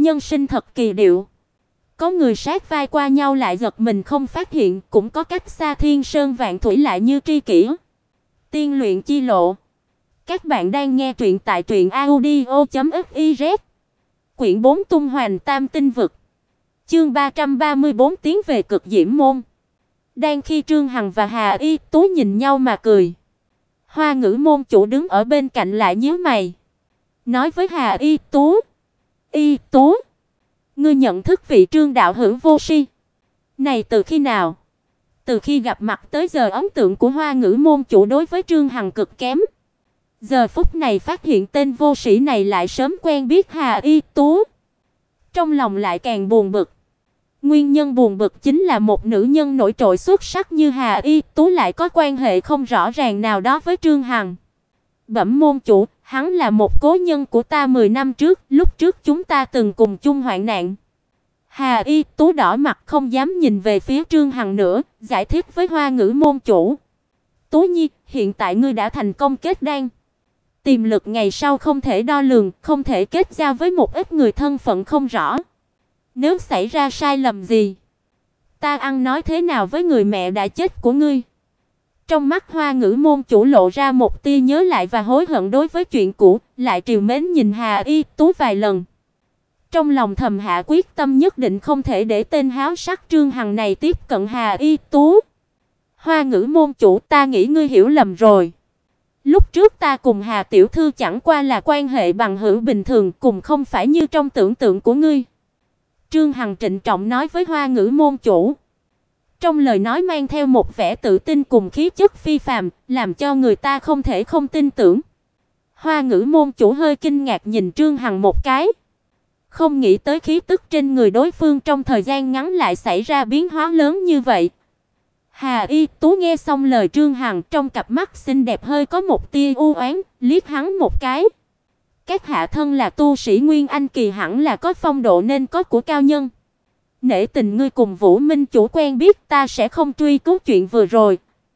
nhân sinh thật kỳ diệu. Có người sát vai qua nhau lại giật mình không phát hiện, cũng có cách xa thiên sơn vạn thủy lại như tri kỷ. Tiên luyện chi lộ. Các bạn đang nghe truyện tại truyệnaudio.fiz. Quyển 4 tung hoành tam tinh vực. Chương 334 tiến về cực diễm môn. Đang khi Trương Hằng và Hà Y Tú nhìn nhau mà cười, Hoa Ngữ môn chủ đứng ở bên cạnh lại nhíu mày, nói với Hà Y Tú: "Y Tú, ngươi nhận thức vị Trương đạo hữu vô si này từ khi nào?" Từ khi gặp mặt tới giờ, ấn tượng của Hoa Ngữ môn chủ đối với Trương Hằng cực kém. Giờ phút này phát hiện tên vô sĩ này lại sớm quen biết Hà Y Tú, trong lòng lại càng buồn bực. Nguyên nhân buồn bực chính là một nữ nhân nổi trội xuất sắc như Hà Y Tú lại có quan hệ không rõ ràng nào đó với Trương Hằng. "Bẩm môn chủ, hắn là một cố nhân của ta 10 năm trước, lúc trước chúng ta từng cùng chung hoạn nạn." Hà Y Tú đỏ mặt không dám nhìn về phía Trương Hằng nữa, giải thích với Hoa Ngữ môn chủ: "Tú Nhi, hiện tại ngươi đã thành công kết đan. Tiềm lực ngày sau không thể đo lường, không thể kết giao với một ít người thân phận không rõ. Nếu xảy ra sai lầm gì, ta ăn nói thế nào với người mẹ đã chết của ngươi?" Trong mắt Hoa Ngữ môn chủ lộ ra một tia nhớ lại và hối hận đối với chuyện cũ, lại trìu mến nhìn Hà Y Tú vài lần. Trong lòng thầm hạ quyết tâm nhất định không thể để tên háo sắc Trương Hằng này tiếp cận Hà Y Tú. "Hoa Ngữ môn chủ, ta nghĩ ngươi hiểu lầm rồi. Lúc trước ta cùng Hà tiểu thư chẳng qua là quan hệ bằng hữu bình thường, cùng không phải như trong tưởng tượng của ngươi." Trương Hằng trịnh trọng nói với Hoa Ngữ môn chủ. Trong lời nói mang theo một vẻ tự tin cùng khí chất phi phàm, làm cho người ta không thể không tin tưởng. Hoa Ngữ môn chủ hơi kinh ngạc nhìn Trương Hằng một cái, không nghĩ tới khí tức trên người đối phương trong thời gian ngắn lại xảy ra biến hóa lớn như vậy. Hà Y Tú nghe xong lời Trương Hằng, trong cặp mắt xinh đẹp hơi có một tia u oán, liếc hắn một cái. "Các hạ thân là tu sĩ Nguyên Anh kỳ, hẳn là có phong độ nên có của cao nhân. Nể tình ngươi cùng Vũ Minh chủ quen biết, ta sẽ không truy cứu chuyện vừa rồi."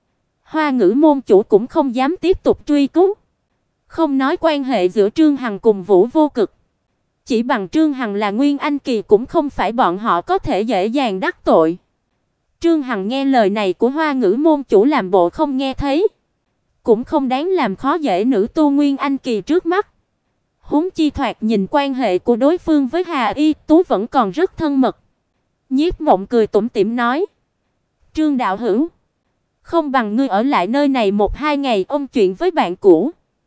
Hoa Ngữ môn chủ cũng không dám tiếp tục truy cứu. Không nói quan hệ giữa Trương Hằng cùng Vũ Vô Cực, chỉ bằng Trương Hằng là Nguyên Anh kỳ cũng không phải bọn họ có thể dễ dàng đắc tội. Trương Hằng nghe lời này của Hoa Ngữ môn chủ làm bộ không nghe thấy, cũng không đáng làm khó dễ nữ tu Nguyên Anh kỳ trước mắt. Huống chi thoạt nhìn quan hệ của đối phương với Hà Y Tú vẫn còn rất thân mật. Nhiếp Mộng cười tủm tỉm nói: "Trương đạo hữu, không bằng ngươi ở lại nơi này 1-2 ngày ôn chuyện với bạn cũ.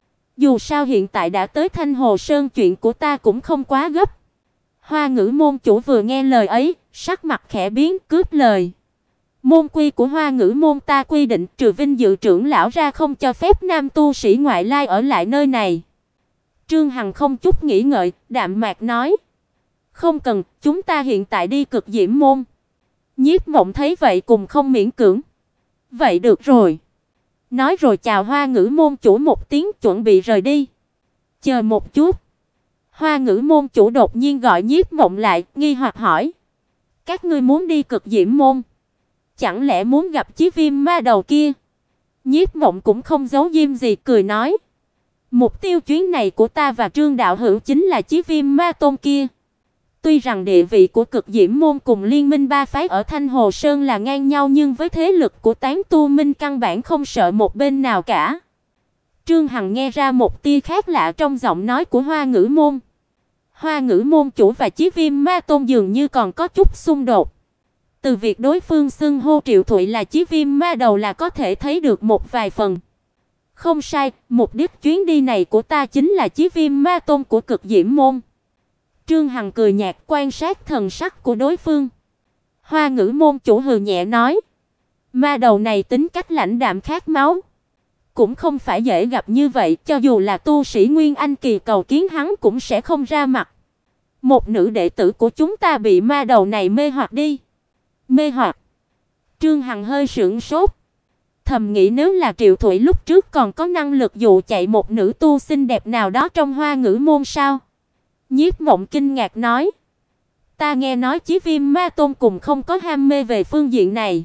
Dù sao hiện tại đã tới Thanh Hồ Sơn, chuyện của ta cũng không quá gấp." Hoa Ngữ môn chủ vừa nghe lời ấy, sắc mặt khẽ biến, cướp lời: "Môn quy của Hoa Ngữ môn ta quy định, trừ vinh dự trưởng lão ra không cho phép nam tu sĩ ngoại lai ở lại nơi này." Trương Hằng không chút nghĩ ngợi, đạm mạc nói: "Không cần, chúng ta hiện tại đi Cực Diễm môn." Nhiếp Mộng thấy vậy cùng không miễn cưỡng: "Vậy được rồi." Nói rồi chào Hoa Ngữ môn chủ một tiếng, chuẩn bị rời đi. "Chờ một chút." Hoa Ngữ môn chủ đột nhiên gọi Nhiếp Mộng lại, nghi hoặc hỏi: "Các ngươi muốn đi Cực Diễm môn? Chẳng lẽ muốn gặp Chí Viêm ma đầu kia?" Nhiếp Mộng cũng không giấu giếm gì, cười nói: "Mục tiêu chuyến này của ta và Trương đạo hữu chính là Chí Viêm ma tôn kia. Tuy rằng địa vị của Cực Diễm môn cùng Liên minh ba phái ở Thanh Hồ Sơn là ngang nhau, nhưng với thế lực của Tán Tu Minh căn bản không sợ một bên nào cả." Trương Hằng nghe ra một tia khác lạ trong giọng nói của Hoa Ngữ môn. Hoa Ngữ môn chủ và Chí Viêm ma tôn dường như còn có chút xung đột. Từ việc đối phương xưng hô Triệu Thụy là Chí Viêm ma đầu là có thể thấy được một vài phần. "Không sai, mục đích chuyến đi này của ta chính là Chí Viêm ma tôn của Cực Diễm môn." Trương Hằng cười nhạt quan sát thần sắc của đối phương. Hoa Ngữ môn chủ hừ nhẹ nói: "Ma đầu này tính cách lãnh đạm khát máu, cũng không phải dễ gặp như vậy, cho dù là tu sĩ Nguyên Anh kỳ cầu kiến hắn cũng sẽ không ra mặt. Một nữ đệ tử của chúng ta bị ma đầu này mê hoặc đi." "Mê hoặc?" Trương Hằng hơi sửng sốt, thầm nghĩ nếu là Triệu Thụy lúc trước còn có năng lực dụ chạy một nữ tu xinh đẹp nào đó trong Hoa Ngữ môn sao? Nhiếp Mộng kinh ngạc nói: "Ta nghe nói Chí Viêm ma tôn cùng không có ham mê về phương diện này.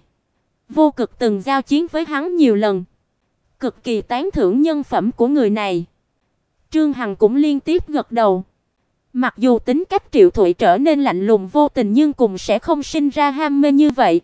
Vô Cực từng giao chiến với hắn nhiều lần, cực kỳ tán thưởng nhân phẩm của người này." Trương Hằng cũng liên tiếp gật đầu. Mặc dù tính cách Triệu Thụy trở nên lạnh lùng vô tình nhưng cũng sẽ không sinh ra ham mê như vậy.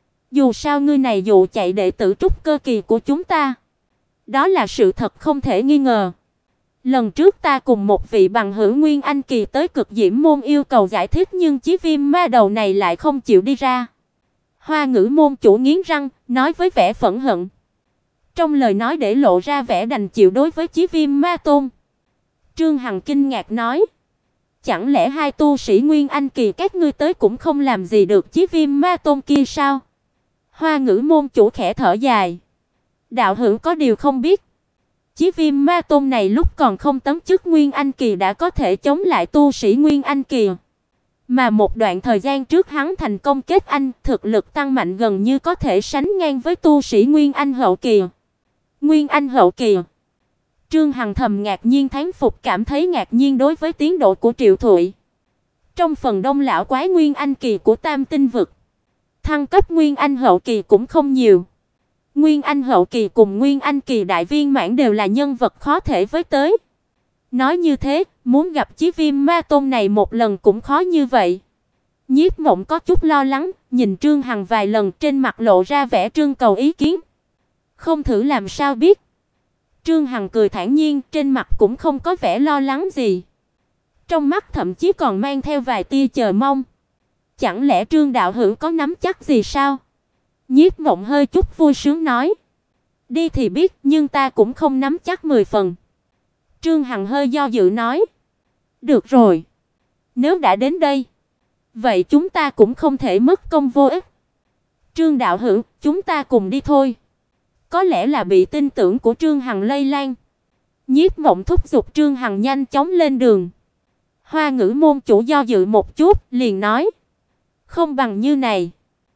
Dù sao ngươi này dụ chạy đệ tử trúc cơ kỳ của chúng ta, đó là sự thật không thể nghi ngờ. Lần trước ta cùng một vị bằng hữu Nguyên Anh kỳ tới Cực Diễm môn yêu cầu giải thích nhưng Chí Viêm ma đầu này lại không chịu đi ra. Hoa Ngữ môn chủ nghiến răng, nói với vẻ phẫn hận. Trong lời nói để lộ ra vẻ đành chịu đối với Chí Viêm ma tôn. Trương Hằng kinh ngạc nói: "Chẳng lẽ hai tu sĩ Nguyên Anh kỳ các ngươi tới cũng không làm gì được Chí Viêm ma tôn kia sao?" Hoa Ngữ môn chủ khẽ thở dài: "Đạo hữu có điều không biết, Chí Viêm ma tôn này lúc còn không tấn chức Nguyên Anh kỳ đã có thể chống lại tu sĩ Nguyên Anh kỳ, mà một đoạn thời gian trước hắn thành công kết anh, thực lực tăng mạnh gần như có thể sánh ngang với tu sĩ Nguyên Anh hậu kỳ." Nguyên Anh hậu kỳ? Trương Hằng thầm ngạc nhiên thán phục, cảm thấy ngạc nhiên đối với tiến độ của Triệu Thụy. Trong phần đông lão quái Nguyên Anh kỳ của Tam Tinh vực, thăng cấp Nguyên Anh hậu kỳ cũng không nhiều. Nguyên Anh hậu kỳ cùng Nguyên Anh kỳ đại viên mãn đều là nhân vật khó thể với tới. Nói như thế, muốn gặp Chí Viêm ma tôn này một lần cũng khó như vậy. Nhiếp Mộng có chút lo lắng, nhìn Trương Hằng vài lần, trên mặt lộ ra vẻ trưng cầu ý kiến. Không thử làm sao biết. Trương Hằng cười thản nhiên, trên mặt cũng không có vẻ lo lắng gì. Trong mắt thậm chí còn mang theo vài tia chờ mong. Chẳng lẽ Trương đạo hữu có nắm chắc gì sao? Nhiếp Mộng hơi chút vui sướng nói. Đi thì biết, nhưng ta cũng không nắm chắc 10 phần. Trương Hằng hơi do dự nói. Được rồi, nếu đã đến đây, vậy chúng ta cũng không thể mất công vô ích. Trương đạo hữu, chúng ta cùng đi thôi. Có lẽ là bị tin tưởng của Trương Hằng lây lan, Nhiếp Mộng thúc giục Trương Hằng nhanh chóng lên đường. Hoa Ngữ môn chủ do dự một chút, liền nói: "Không bằng như này,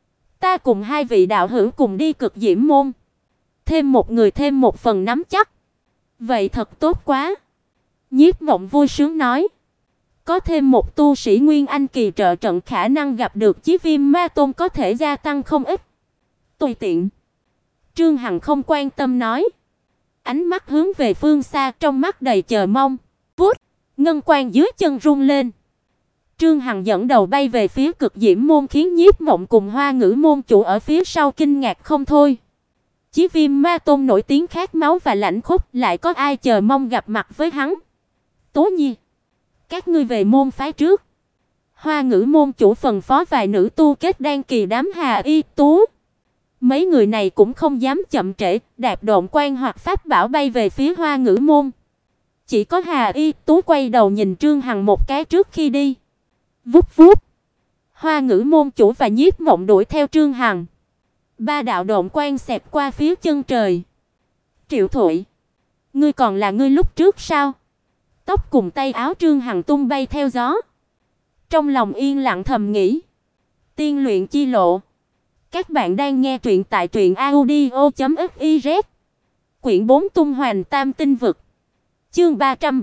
ta cùng hai vị đạo hữu cùng đi Cực Diễm môn, thêm một người thêm một phần nắm chắc." "Vậy thật tốt quá." Nhiếp Mộng vui sướng nói. Có thêm một tu sĩ Nguyên Anh kỳ trợ trận, khả năng gặp được Chí Viêm ma tôn có thể gia tăng không ít. Tùy tiện. Trương Hằng không quan tâm nói. Ánh mắt hướng về phương xa, trong mắt đầy chờ mong. Vút, ngân quang dưới chân rung lên. Trương Hằng dẫn đầu bay về phía Cực Diễm môn, khiến Nhiếp Mộng cùng Hoa Ngữ môn chủ ở phía sau kinh ngạc không thôi. Chí Viêm ma tôn nổi tiếng khát máu và lạnh khốc, lại có ai chờ mong gặp mặt với hắn? Tố Nhi, các ngươi về môn phái trước. Hoa Ngữ môn chủ phân phó vài nữ tu kết đan kỳ đám Hà Y Tú. Mấy người này cũng không dám chậm trễ, đạp độn quan hoặc pháp bảo bay về phía Hoa Ngữ môn. Chỉ có Hà Y Tú quay đầu nhìn Trương Hằng một cái trước khi đi. Vút vút. Hoa Ngữ môn chủ và Nhiếp Mộng đuổi theo Trương Hằng. Ba đạo độn quan xẹt qua phía chân trời. Triệu Thụy, ngươi còn là ngươi lúc trước sao? Tóc cùng tay áo Trương Hằng tung bay theo gió. Trong lòng yên lặng thầm nghĩ. Tiên luyện chi lộ. Các bạn đang nghe truyện tại truyệnaudio.fiz. Quyển 4 tung hoành tam tinh vực. Chương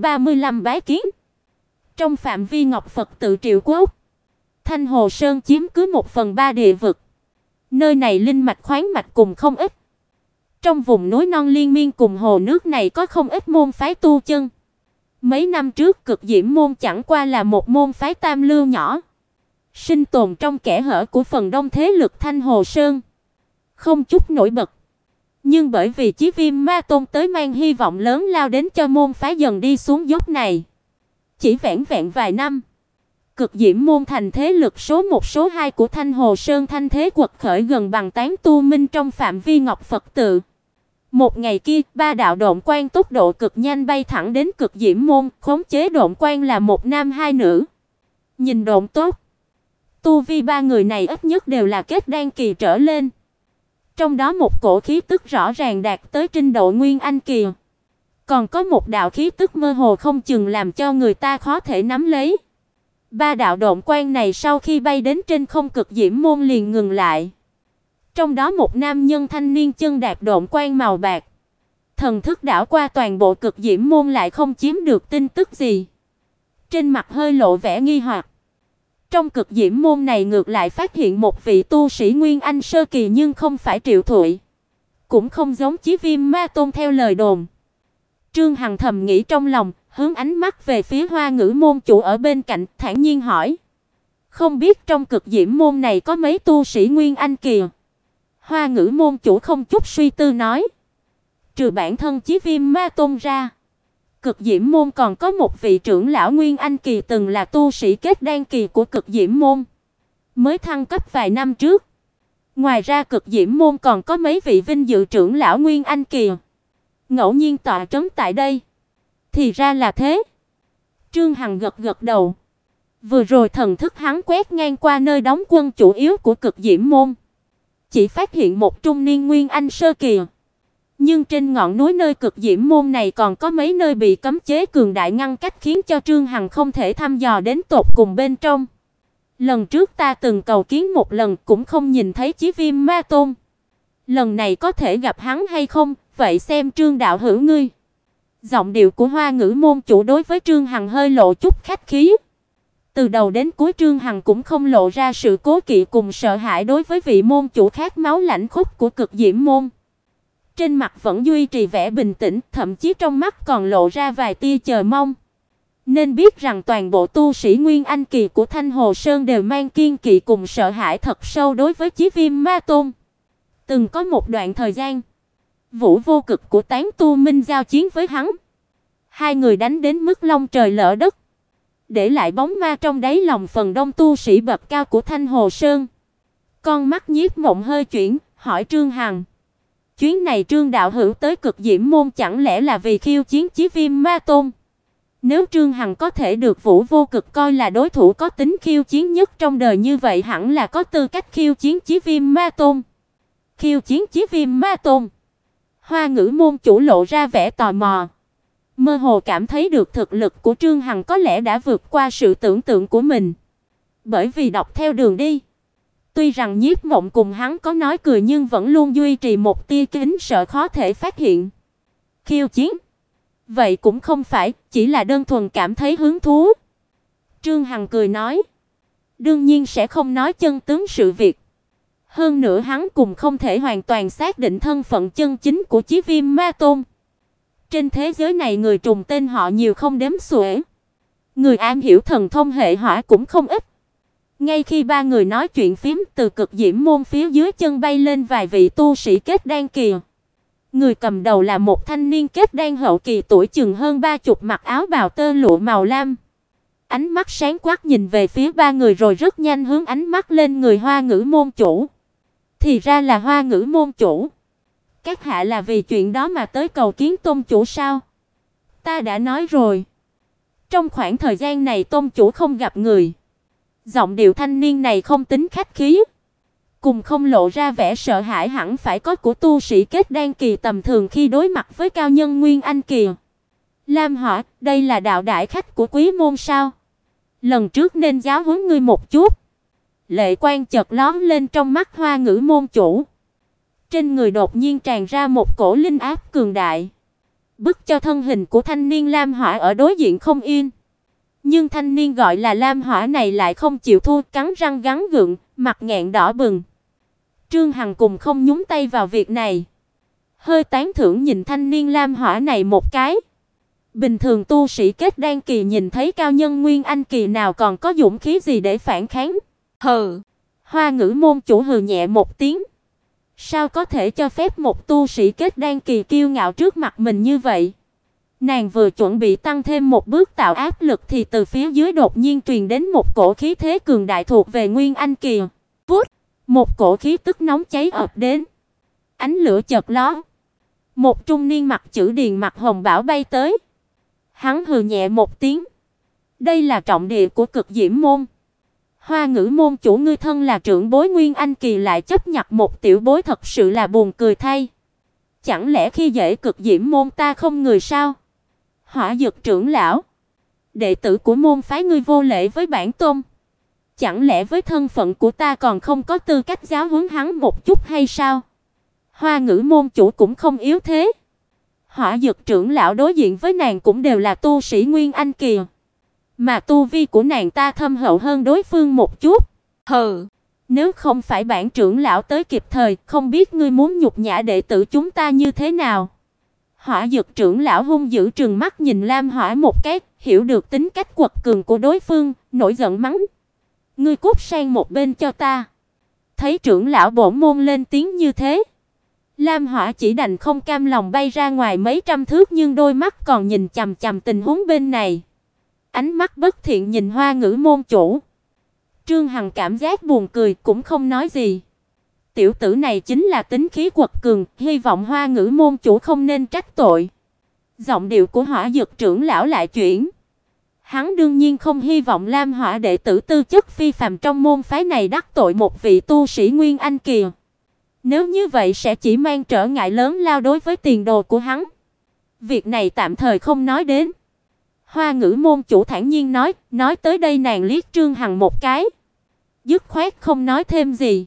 335 bái kiến. Trong phạm vi Ngọc Phật tự Triệu Quốc, Thanh Hồ Sơn chiếm cứ 1/3 địa vực. Nơi này linh mạch khoáng mạch cùng không ít. Trong vùng núi non liên miên cùng hồ nước này có không ít môn phái tu chân. Mấy năm trước Cực Diễm môn chẳng qua là một môn phái tam lưu nhỏ, sinh tồn trong kẽ hở của phần đông thế lực Thanh Hồ Sơn, không chút nổi bật. Nhưng bởi vì Chí Viêm ma tôn tới mang hy vọng lớn lao đến cho môn phái dần đi xuống dốc này. Chỉ vẻn vẹn vài năm, Cực Diễm môn thành thế lực số 1 số 2 của Thanh Hồ Sơn, thanh thế quật khởi gần bằng tán tu minh trong phạm vi Ngọc Phật tự. Một ngày kia, ba đạo độn quang tốc độ cực nhanh bay thẳng đến Cực Diễm môn, khống chế độn quang là một nam hai nữ. Nhìn độn tốt, tu vi ba người này ít nhất đều là kết đan kỳ trở lên. Trong đó một cổ khí tức rõ ràng đạt tới trình độ Nguyên Anh kỳ, còn có một đạo khí tức mơ hồ không chừng làm cho người ta khó thể nắm lấy. Ba đạo độn quang này sau khi bay đến trên không Cực Diễm môn liền ngừng lại. Trong đó một nam nhân thanh niên chân đạp độn quang màu bạc, thần thức đảo qua toàn bộ Cực Diễm môn lại không chiếm được tin tức gì. Trên mặt hơi lộ vẻ nghi hoặc. Trong Cực Diễm môn này ngược lại phát hiện một vị tu sĩ Nguyên Anh sơ kỳ, nhưng không phải Triệu Thụy, cũng không giống Chí Viêm ma tôn theo lời đồn. Trương Hằng thầm nghĩ trong lòng, hướng ánh mắt về phía Hoa Ngữ môn chủ ở bên cạnh, thản nhiên hỏi: "Không biết trong Cực Diễm môn này có mấy tu sĩ Nguyên Anh kỳ?" Hoa Ngữ môn chủ không chút suy tư nói: "Trừ bản thân Chí Viêm Ma Tôn ra, Cực Diễm môn còn có một vị trưởng lão Nguyên Anh kỳ từng là tu sĩ kết đan kỳ của Cực Diễm môn, mới thăng cấp vài năm trước. Ngoài ra Cực Diễm môn còn có mấy vị vinh dự trưởng lão Nguyên Anh kỳ, ngẫu nhiên tọa trấn tại đây." Thì ra là thế. Trương Hằng gật gật đầu. Vừa rồi thần thức hắn quét ngang qua nơi đóng quân chủ yếu của Cực Diễm môn, chỉ phát hiện một trung niên Nguyên Anh sơ kỳ. Nhưng trên ngọn núi nơi Cực Diễm môn này còn có mấy nơi bị cấm chế cường đại ngăn cách, khiến cho Trương Hằng không thể thăm dò đến tột cùng bên trong. Lần trước ta từng cầu kiến một lần cũng không nhìn thấy Chí Viêm Ma Tôn. Lần này có thể gặp hắn hay không, vậy xem Trương đạo hữu ngươi. Giọng điệu của Hoa Ngữ môn chủ đối với Trương Hằng hơi lộ chút khách khí. Từ đầu đến cuối Trương Hằng cũng không lộ ra sự cố kỵ cùng sợ hãi đối với vị môn chủ khát máu lạnh khốc của Cực Diễm môn. Trên mặt vẫn duy trì vẻ bình tĩnh, thậm chí trong mắt còn lộ ra vài tia chờ mong. Nên biết rằng toàn bộ tu sĩ Nguyên Anh kỳ của Thanh Hồ Sơn đều mang kiên kỵ cùng sợ hãi thật sâu đối với Chí Viêm Ma Tôn. Từng có một đoạn thời gian, Vũ Vô Cực của Tán Tu Minh giao chiến với hắn. Hai người đánh đến mức long trời lở đất, để lại bóng ma trong đáy lòng phần đông tu sĩ bậc cao của Thanh Hồ Sơn. Con mắt Nhiếp Mộng hơi chuyển, hỏi Trương Hằng: "Chuyến này Trương đạo hữu tới Cực Diễm môn chẳng lẽ là vì khiêu chiến Chí Viêm Ma Tôn?" Nếu Trương Hằng có thể được Vũ Vô Cực coi là đối thủ có tính khiêu chiến nhất trong đời, như vậy hẳn là có tư cách khiêu chiến Chí Viêm Ma Tôn. Khiêu chiến Chí Viêm Ma Tôn? Hoa Ngữ môn chủ lộ ra vẻ tò mò. Mơ hồ cảm thấy được thực lực của Trương Hằng có lẽ đã vượt qua sự tưởng tượng của mình. Bởi vì đọc theo đường đi, tuy rằng Nhiếp Mộng cùng hắn có nói cười nhưng vẫn luôn duy trì một tia kính sợ khó thể phát hiện. Khiêu chiến? Vậy cũng không phải, chỉ là đơn thuần cảm thấy hứng thú. Trương Hằng cười nói: "Đương nhiên sẽ không nói chân tướng sự việc. Hơn nữa hắn cũng không thể hoàn toàn xác định thân phận chân chính của Chí Viêm Ma Tôn. Trên thế giới này người trùng tên họ nhiều không đếm xuể, người am hiểu thần thông hệ hỏa cũng không ít." Ngay khi ba người nói chuyện phiếm, từ Cực Diễm môn phía dưới chân bay lên vài vị tu sĩ kết đan kỳ. Người cầm đầu là một thanh niên kết đan hậu kỳ tuổi chừng hơn 30, mặc áo bào tơ lụa màu lam. Ánh mắt sáng quắc nhìn về phía ba người rồi rất nhanh hướng ánh mắt lên người Hoa Ngữ môn chủ. Thì ra là Hoa Ngữ môn chủ. Các hạ là vì chuyện đó mà tới cầu kiến tôn chủ sao? Ta đã nói rồi. Trong khoảng thời gian này tôn chủ không gặp người. Giọng điệu thanh niên này không tính khách khí, cùng không lộ ra vẻ sợ hãi hẳn phải có của tu sĩ kết đan kỳ tầm thường khi đối mặt với cao nhân Nguyên Anh kỳ. Lam Hỏa, đây là đạo đại khách của quý môn sao? Lần trước nên giáo huấn ngươi một chút. Lệ quang chợt lóe lên trong mắt Hoa Ngữ môn chủ. Trên người đột nhiên tràn ra một cổ linh áp cường đại, bức cho thân hình của thanh niên Lam Hỏa ở đối diện không yên. Nhưng thanh niên gọi là Lam Hỏa này lại không chịu thua, cắn răng gắng gượng, mặt nghẹn đỏ bừng. Trương Hằng cùng không nhúng tay vào việc này, hơi tán thưởng nhìn thanh niên Lam Hỏa này một cái. Bình thường tu sĩ kết đan kỳ nhìn thấy cao nhân Nguyên Anh kỳ nào còn có dũng khí gì để phản kháng. Hừ. Hoa Ngữ môn chủ hừ nhẹ một tiếng. Sao có thể cho phép một tu sĩ kết đan kỳ kiêu ngạo trước mặt mình như vậy? Nàng vừa chuẩn bị tăng thêm một bước tạo áp lực thì từ phía dưới đột nhiên truyền đến một cổ khí thế cường đại thuộc về Nguyên Anh kỳ. Vút, một cổ khí tức nóng cháy ập đến. Ánh lửa chợt lóe. Một trung niên mặt chữ Điền mặt hồng bảo bay tới. Hắn hừ nhẹ một tiếng. Đây là trọng địa của Cực Diễm môn. Hoa Ngữ môn chủ ngươi thân là trưởng bối Nguyên Anh kỳ lại chấp nhận một tiểu bối, thật sự là buồn cười thay. Chẳng lẽ khi dễ Cực Diễm môn ta không người sao? Hỏa Dực trưởng lão, đệ tử của môn phái ngươi vô lễ với bản tôn, chẳng lẽ với thân phận của ta còn không có tư cách giáo huấn hắn một chút hay sao? Hoa Ngữ môn chủ cũng không yếu thế. Hỏa Dực trưởng lão đối diện với nàng cũng đều là tu sĩ Nguyên Anh kỳ, mà tu vi của nàng ta thâm hậu hơn đối phương một chút. Hừ, nếu không phải bản trưởng lão tới kịp thời, không biết ngươi muốn nhục nhã đệ tử chúng ta như thế nào. Hỏa Dực trưởng lão hung dữ trừng mắt nhìn Lam Hỏa một cái, hiểu được tính cách quật cường của đối phương, nổi giận mắng: "Ngươi cút sang một bên cho ta." Thấy trưởng lão bổn môn lên tiếng như thế, Lam Hỏa chỉ đành không cam lòng bay ra ngoài mấy trăm thước, nhưng đôi mắt còn nhìn chằm chằm tình huống bên này. Ánh mắt bất thiện nhìn Hoa Ngữ môn chủ. Trương Hằng cảm giác buồn cười cũng không nói gì. Tiểu tử này chính là tính khí quật cường, hy vọng Hoa Ngữ môn chủ không nên trách tội. Giọng điệu của Hỏa Dực trưởng lão lại chuyển. Hắn đương nhiên không hy vọng Lam Hỏa đệ tử tư chất phi phàm trong môn phái này đắc tội một vị tu sĩ Nguyên Anh kỳ. Nếu như vậy sẽ chỉ mang trở ngại lớn lao đối với tiền đồ của hắn. Việc này tạm thời không nói đến. Hoa Ngữ môn chủ thản nhiên nói tới đây nàng liếc Trương Hằng một cái, dứt khoát không nói thêm gì.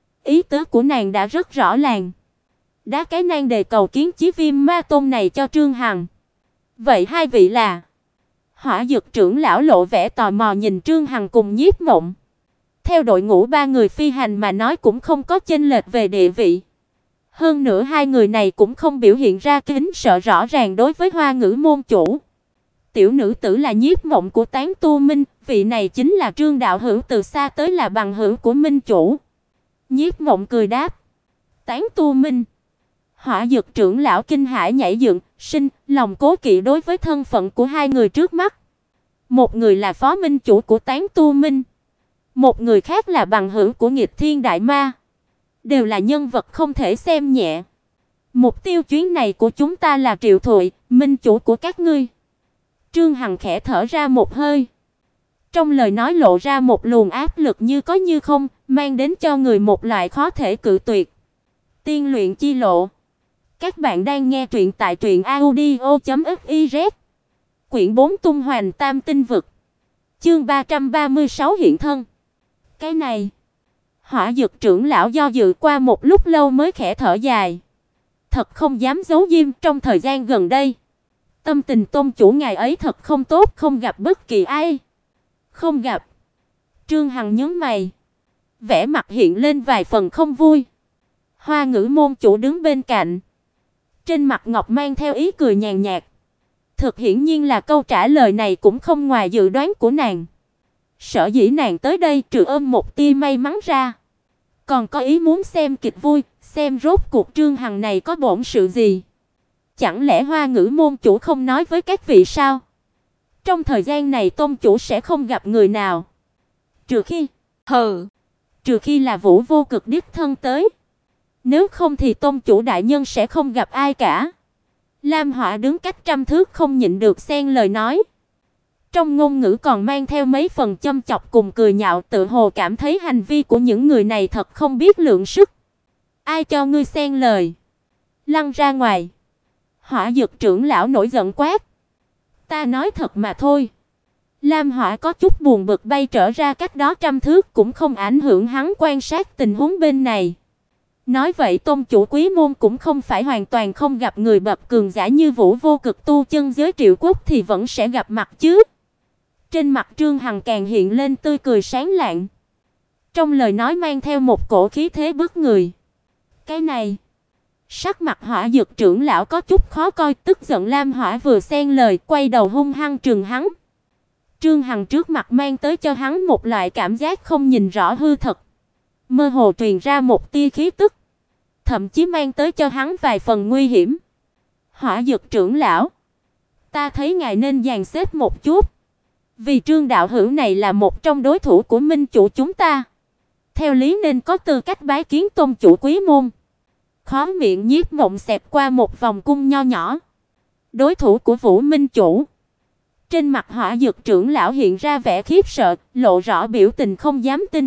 Ý tứ của nàng đã rất rõ ràng. Đá cái nan đề cầu kiến Chí Viêm Ma Tôn này cho Trương Hằng. Vậy hai vị là? Hỏa Dực trưởng lão lộ vẻ tò mò nhìn Trương Hằng cùng Nhiếp Mộng. Theo đội ngũ ba người phi hành mà nói cũng không có chênh lệch về địa vị. Hơn nữa hai người này cũng không biểu hiện ra kính sợ rõ ràng đối với Hoa Ngữ môn chủ. Tiểu nữ tử là Nhiếp Mộng của Tán Tu Minh, vị này chính là Trương đạo hữu, từ xa tới là bằng hữu của Minh chủ. Nhiếp Mộng cười đáp: Tán Tu Minh. Hỏa Dực trưởng lão kinh hãi nhảy dựng, sinh lòng cố kỵ đối với thân phận của hai người trước mắt. Một người là phó minh chủ của Tán Tu Minh, một người khác là bằng hữu của Nghịch Thiên Đại Ma, đều là nhân vật không thể xem nhẹ. Mục tiêu chuyến này của chúng ta là Triệu Thụy, minh chủ của các ngươi. Trương Hằng khẽ thở ra một hơi. Trong lời nói lộ ra một luồng áp lực như có như không, mang đến cho người một loại khó thể cự tuyệt. Tiên luyện chi lộ. Các bạn đang nghe truyện tại truyệnaudio.fiz. Quyển 4 Tung Hoành Tam Tinh Vực. Chương 336 hiện thân. Cái này. Hỏa Dực trưởng lão do dự qua một lúc lâu mới khẽ thở dài. Thật không dám giấu diêm, trong thời gian gần đây, tâm tình tôn chủ ngài ấy thật không tốt, không gặp bất kỳ ai. Không gặp. Trương Hằng nhướng mày, vẻ mặt hiện lên vài phần không vui. Hoa Ngữ môn chủ đứng bên cạnh, trên mặt ngọc mang theo ý cười nhàn nhạt. Thực hiển nhiên là câu trả lời này cũng không ngoài dự đoán của nàng. Sở dĩ nàng tới đây trừ ôm một tia may mắn ra, còn có ý muốn xem kịch vui, xem rốt cuộc Trương Hằng này có bổn sự gì. Chẳng lẽ Hoa Ngữ môn chủ không nói với các vị sao? Trong thời gian này tôn chủ sẽ không gặp người nào. Trừ khi là Vũ Vô Cực đích thân tới. Nếu không thì tôn chủ đại nhân sẽ không gặp ai cả. Lam Hỏa đứng cách trăm thước không nhịn được xen lời nói. Trong ngôn ngữ còn mang theo mấy phần châm chọc cùng cười nhạo, tự hồ cảm thấy hành vi của những người này thật không biết lượng sức. Ai cho ngươi xen lời? Lăn ra ngoài. Hỏa Dực trưởng lão nổi giận quát. Ta nói thật mà thôi. Lam Hỏa có chút buồn bực bay trở ra cách đó trăm thước, cũng không ảnh hưởng hắn quan sát tình huống bên này. Nói vậy tôn chủ quý môn cũng không phải hoàn toàn không gặp người bậc cường giả như Vũ Vô Cực tu chân giới Triệu Quốc thì vẫn sẽ gặp mặt chứ. Trên mặt Trương Hằng càng hiện lên tươi cười sáng lạng. Trong lời nói mang theo một cổ khí thế bức người. Cái này, sắc mặt Hỏa Dực trưởng lão có chút khó coi, tức giận Lam Hỏa vừa xen lời, quay đầu hung hăng trừng hắn. Trương Hằng trước mặt mang tới cho hắn một loại cảm giác không nhìn rõ hư thật, mơ hồ truyền ra một tia khí tức, thậm chí mang tới cho hắn vài phần nguy hiểm. Hỏa Dực trưởng lão, ta thấy ngài nên dàn xếp một chút, vì Trương đạo hữu này là một trong đối thủ của minh chủ chúng ta, theo lý nên có tư cách bái kiến tôn chủ quý môn. Khóe miệng Nhiếp Mộng xẹt qua một vòng cung nho nhỏ. Đối thủ của Vũ minh chủ? Trên mặt Hỏa Dực trưởng lão hiện ra vẻ khiếp sợ, lộ rõ biểu tình không dám tin.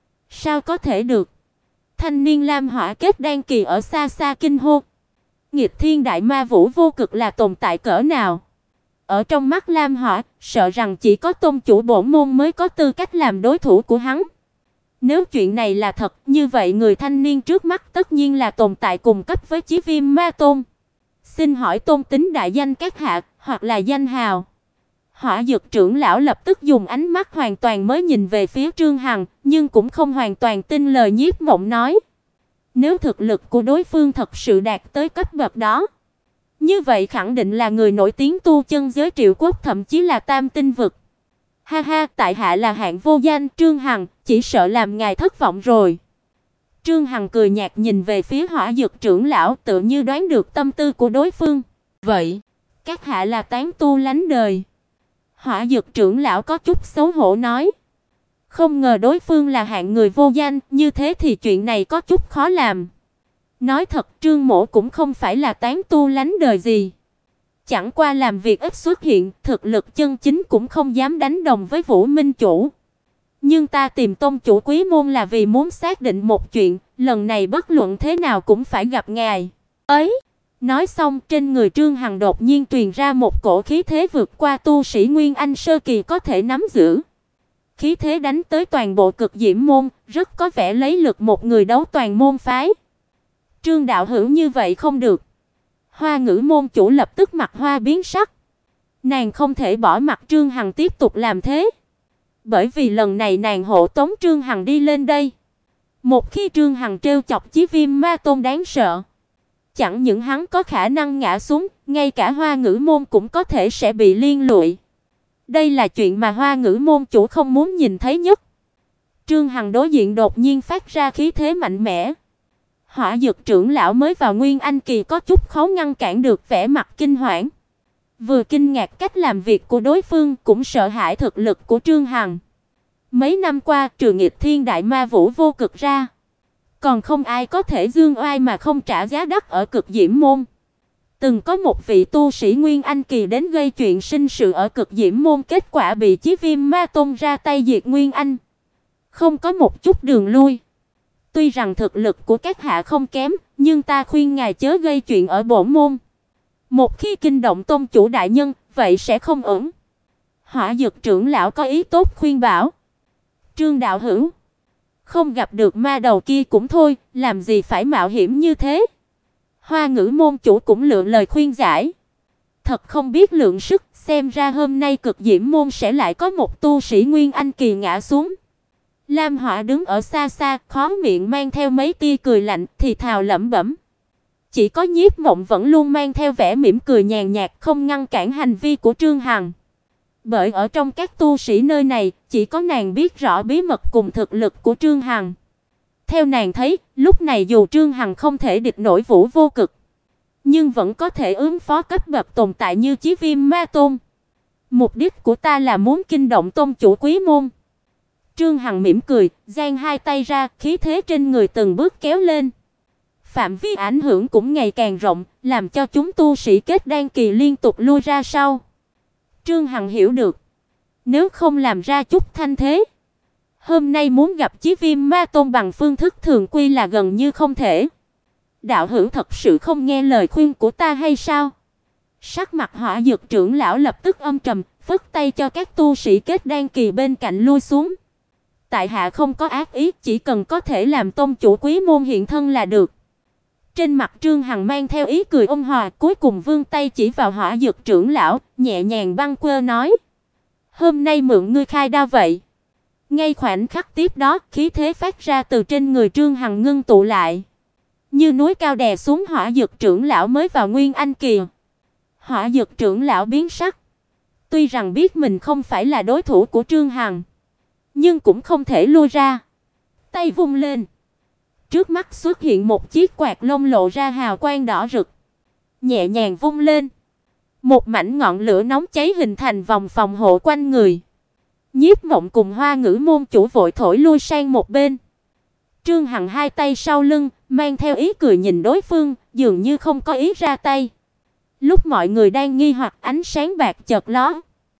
Sao có thể được? Thanh niên Lam Hỏa kết đan kỳ ở xa xa kinh hô. Nghịch Thiên Đại Ma Vũ Vô Cực là tồn tại cỡ nào? Ở trong mắt Lam Hỏa, sợ rằng chỉ có tôn chủ bổn môn mới có tư cách làm đối thủ của hắn. Nếu chuyện này là thật, như vậy người thanh niên trước mắt tất nhiên là tồn tại cùng cấp với Chí Viêm Ma Tôn. Xin hỏi tôn tính đại danh các hạ, hoặc là danh hào? Hỏa Dực trưởng lão lập tức dùng ánh mắt hoàn toàn mới nhìn về phía Trương Hằng, nhưng cũng không hoàn toàn tin lời Nhiếp Mộng nói. Nếu thực lực của đối phương thật sự đạt tới cấp bậc đó, Như vậy khẳng định là người nổi tiếng tu chân giới Triệu Quốc, thậm chí là Tam Tinh vực. Ha ha, tại hạ là hạng vô danh Trương Hằng, chỉ sợ làm ngài thất vọng rồi. Trương Hằng cười nhạt nhìn về phía Hỏa Dực trưởng lão, tự như đoán được tâm tư của đối phương. Vậy, các hạ là tán tu lánh đời. Hỏa Dực trưởng lão có chút xấu hổ nói. Không ngờ đối phương là hạng người vô danh, như thế thì chuyện này có chút khó làm. Nói thật, Trương Mỗ cũng không phải là tán tu lánh đời gì. Chẳng qua làm việc ít xuất hiện, thực lực chân chính cũng không dám đánh đồng với Vũ Minh chủ. Nhưng ta tìm tông chủ Quý môn là vì muốn xác định một chuyện, lần này bất luận thế nào cũng phải gặp ngài. Ấy, nói xong, trên người Trương Hằng đột nhiên truyền ra một cổ khí thế vượt qua tu sĩ Nguyên Anh sơ kỳ có thể nắm giữ. Khí thế đánh tới toàn bộ Cực Diễm môn, rất có vẻ lấy lực một người đấu toàn môn phái. Trương đạo hữu như vậy không được. Hoa Ngữ môn chủ lập tức mặt hoa biến sắc. Nàng không thể bỏ mặc Trương Hằng tiếp tục làm thế. Bởi vì lần này nàng hộ tống Trương Hằng đi lên đây. Một khi Trương Hằng trêu chọc Chí Viêm Ma Tôn đáng sợ, chẳng những hắn có khả năng ngã xuống, ngay cả Hoa Ngữ môn cũng có thể sẽ bị liên lụy. Đây là chuyện mà Hoa Ngữ môn chủ không muốn nhìn thấy nhất. Trương Hằng đối diện đột nhiên phát ra khí thế mạnh mẽ. Hỏa Dực trưởng lão mới vào Nguyên Anh kỳ có chút khó ngăn cản được vẻ mặt kinh hoảng. Vừa kinh ngạc cách làm việc của đối phương, cũng sợ hãi thực lực của Trương Hằng. Mấy năm qua, trừ Nghịch Thiên Đại Ma Vũ vô cực ra, còn không ai có thể dương oai mà không trả giá đắt ở Cực Diễm môn. Từng có một vị tu sĩ Nguyên Anh kỳ đến gây chuyện sinh sự ở Cực Diễm môn, kết quả bị Chí Viêm Ma Tôn ra tay diệt Nguyên Anh, không có một chút đường lui. Tuy rằng thực lực của các hạ không kém, nhưng ta khuyên ngài chớ gây chuyện ở bổn môn. Một khi kinh động tôn chủ đại nhân, vậy sẽ không ổn. Hỏa Dực trưởng lão có ý tốt khuyên bảo. Trương đạo hữu, không gặp được ma đầu kia cũng thôi, làm gì phải mạo hiểm như thế? Hoa Ngữ môn chủ cũng lựa lời khuyên giải. Thật không biết lượng sức, xem ra hôm nay Cực Diễm môn sẽ lại có một tu sĩ Nguyên Anh kỳ ngã xuống. Lam Hỏa đứng ở xa xa, khóe miệng mang theo mấy tia cười lạnh, thì thào lẩm bẩm. Chỉ có Nhiếp Mộng vẫn luôn mang theo vẻ mỉm cười nhàn nhạt, không ngăn cản hành vi của Trương Hằng. Bởi ở trong các tu sĩ nơi này, chỉ có nàng biết rõ bí mật cùng thực lực của Trương Hằng. Theo nàng thấy, lúc này dù Trương Hằng không thể địch nổi Vũ vô cực, nhưng vẫn có thể ứng phó cấp bậc tồn tại như Chí Viêm Ma Tôn. Mục đích của ta là muốn kinh động tôn chủ Quý môn. Trương Hằng mỉm cười, giang hai tay ra, khí thế trên người từng bước kéo lên. Phạm vi ảnh hưởng cũng ngày càng rộng, làm cho chúng tu sĩ kết đan kỳ liên tục lui ra sau. Trương Hằng hiểu được, nếu không làm ra chút thanh thế, hôm nay muốn gặp Chí Viêm Ma Tôn bằng phương thức thường quy là gần như không thể. Đạo hữu thật sự không nghe lời khuyên của ta hay sao? Sắc mặt Hỏa Dực trưởng lão lập tức âm trầm, phất tay cho các tu sĩ kết đan kỳ bên cạnh lui xuống. Tại hạ không có ác ý, chỉ cần có thể làm tôn chủ Quý môn hiện thân là được. Trên mặt Trương Hằng mang theo ý cười ôn hòa, cuối cùng vươn tay chỉ vào Hỏa Dực trưởng lão, nhẹ nhàng bâng quơ nói: "Hôm nay mượn ngươi khai đao vậy." Ngay khoảnh khắc tiếp đó, khí thế phát ra từ trên người Trương Hằng ngưng tụ lại, như núi cao đè xuống Hỏa Dực trưởng lão mới vào Nguyên Anh kỳ. Hỏa Dực trưởng lão biến sắc, tuy rằng biết mình không phải là đối thủ của Trương Hằng, nhưng cũng không thể lui ra. Tay vung lên, trước mắt xuất hiện một chiếc quạt lông lộ ra hào quang đỏ rực. Nhẹ nhàng vung lên, một mảnh ngọn lửa nóng cháy hình thành vòng phòng hộ quanh người. Nhiếp Mộng cùng Hoa Ngữ môn chủ vội thổi lui sang một bên. Trương Hằng hai tay sau lưng, mang theo ý cười nhìn đối phương, dường như không có ý ra tay. Lúc mọi người đang nghi hoặc, ánh sáng bạc chợt lóe.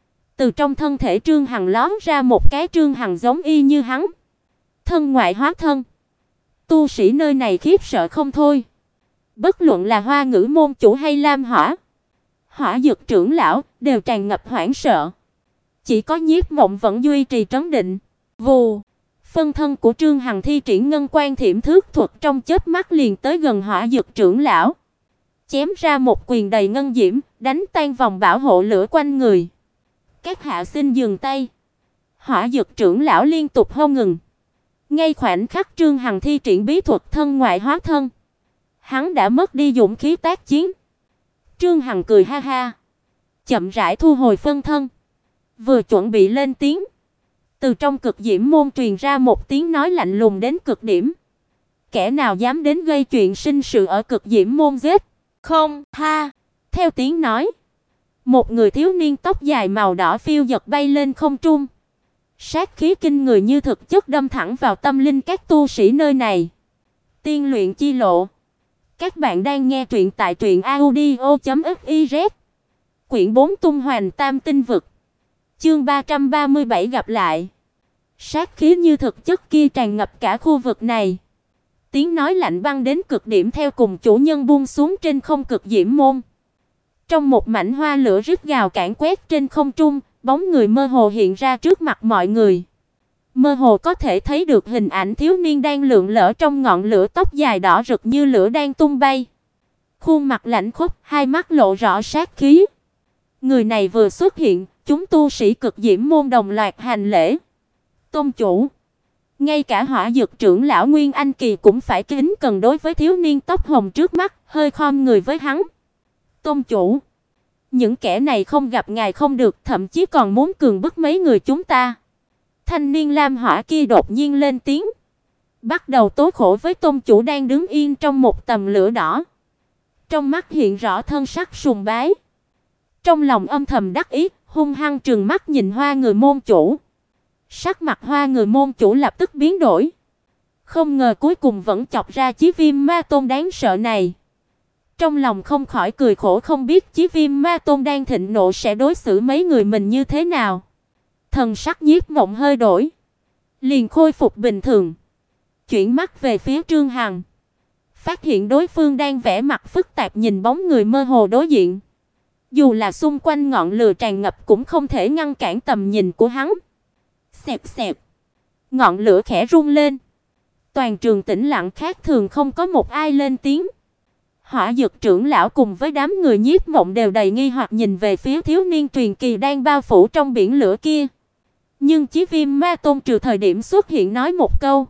Từ trong thân thể Trương Hằng lóm ra một cái Trương Hằng giống y như hắn. Thân ngoại hóa thân. Tu sĩ nơi này khiếp sợ không thôi. Bất luận là Hoa Ngữ môn chủ hay Lam Hỏa Dực trưởng lão đều tràn ngập hoảng sợ. Chỉ có Nhiếp Mộng vẫn duy trì trấn định. Vù, phân thân của Trương Hằng thi triển ngân quan thiểm thước thuật, trong chớp mắt liền tới gần Hỏa Dực trưởng lão, chém ra một quyền đầy ngân diễm, đánh tan vòng bảo hộ lửa quanh người. Các hạ xin dừng tay. Hỏa Dực trưởng lão liên tục hô ngừng. Ngay khoảnh khắc Trương Hằng thi triển bí thuật thân ngoại hóa thân, hắn đã mất đi dũng khí tác chiến. Trương Hằng cười ha ha, chậm rãi thu hồi phân thân, vừa chuẩn bị lên tiếng, từ trong cực diễm môn truyền ra một tiếng nói lạnh lùng đến cực điểm. Kẻ nào dám đến gây chuyện sinh sự ở cực diễm môn giết không tha. Theo tiếng nói, một người thiếu niên tóc dài màu đỏ phiêu dật bay lên không trung. Sát khí kinh người như thực chất đâm thẳng vào tâm linh các tu sĩ nơi này. Tiên luyện chi lộ. Các bạn đang nghe truyện tại truyệnaudio.fiz. Quyển 4 Tung Hoành Tam Tinh Vực. Chương 337 gặp lại. Sát khí như thực chất kia tràn ngập cả khu vực này. Tiếng nói lạnh băng đến cực điểm theo cùng chủ nhân buông xuống trên không cực diễm môn. Trong một mảnh hoa lửa rít gào càn quét trên không trung, bóng người mơ hồ hiện ra trước mặt mọi người. Mơ hồ có thể thấy được hình ảnh thiếu niên đang lượn lờ trong ngọn lửa, tóc dài đỏ rực như lửa đang tung bay. Khuôn mặt lạnh khốc, hai mắt lộ rõ sát khí. Người này vừa xuất hiện, chúng tu sĩ cực diễm môn đồng loạt hành lễ. Tôn chủ, ngay cả Hỏa Dực trưởng lão Nguyên Anh Kỳ cũng phải kính cẩn đối với thiếu niên tóc hồng trước mắt, hơi khom người với hắn. Tôn chủ, những kẻ này không gặp ngài không được, thậm chí còn muốn cưỡng bức mấy người chúng ta. Thanh niên lam hỏa kia đột nhiên lên tiếng, bắt đầu tố khổ với tôn chủ đang đứng yên trong một tầm lửa đỏ. Trong mắt hiện rõ thân sắc sùng bái, trong lòng âm thầm đắc ý, hung hăng trừng mắt nhìn Hoa Người môn chủ. Sắc mặt Hoa Người môn chủ lập tức biến đổi. Không ngờ cuối cùng vẫn chọc ra Chí Viêm Ma Tôn đáng sợ này. Trong lòng không khỏi cười khổ, không biết Chí Viêm Ma Tôn đang thịnh nộ sẽ đối xử mấy người mình như thế nào. Thần sắc Nhiếp Mộng hơi đổi, liền khôi phục bình thường, chuyển mắt về phía Trương Hằng, phát hiện đối phương đang vẻ mặt phức tạp nhìn bóng người mơ hồ đối diện. Dù là xung quanh ngọn lửa tràn ngập cũng không thể ngăn cản tầm nhìn của hắn. Xẹp xẹp, ngọn lửa khẽ rung lên. Toàn trường tĩnh lặng khác thường, không có một ai lên tiếng. Hỏa Dực trưởng lão cùng với đám người Nhiếp Mộng đều đầy nghi hoặc nhìn về phía thiếu niên truyền kỳ đang bao phủ trong biển lửa kia. Nhưng Chí Viêm Ma Tôn trừ thời điểm xuất hiện nói một câu,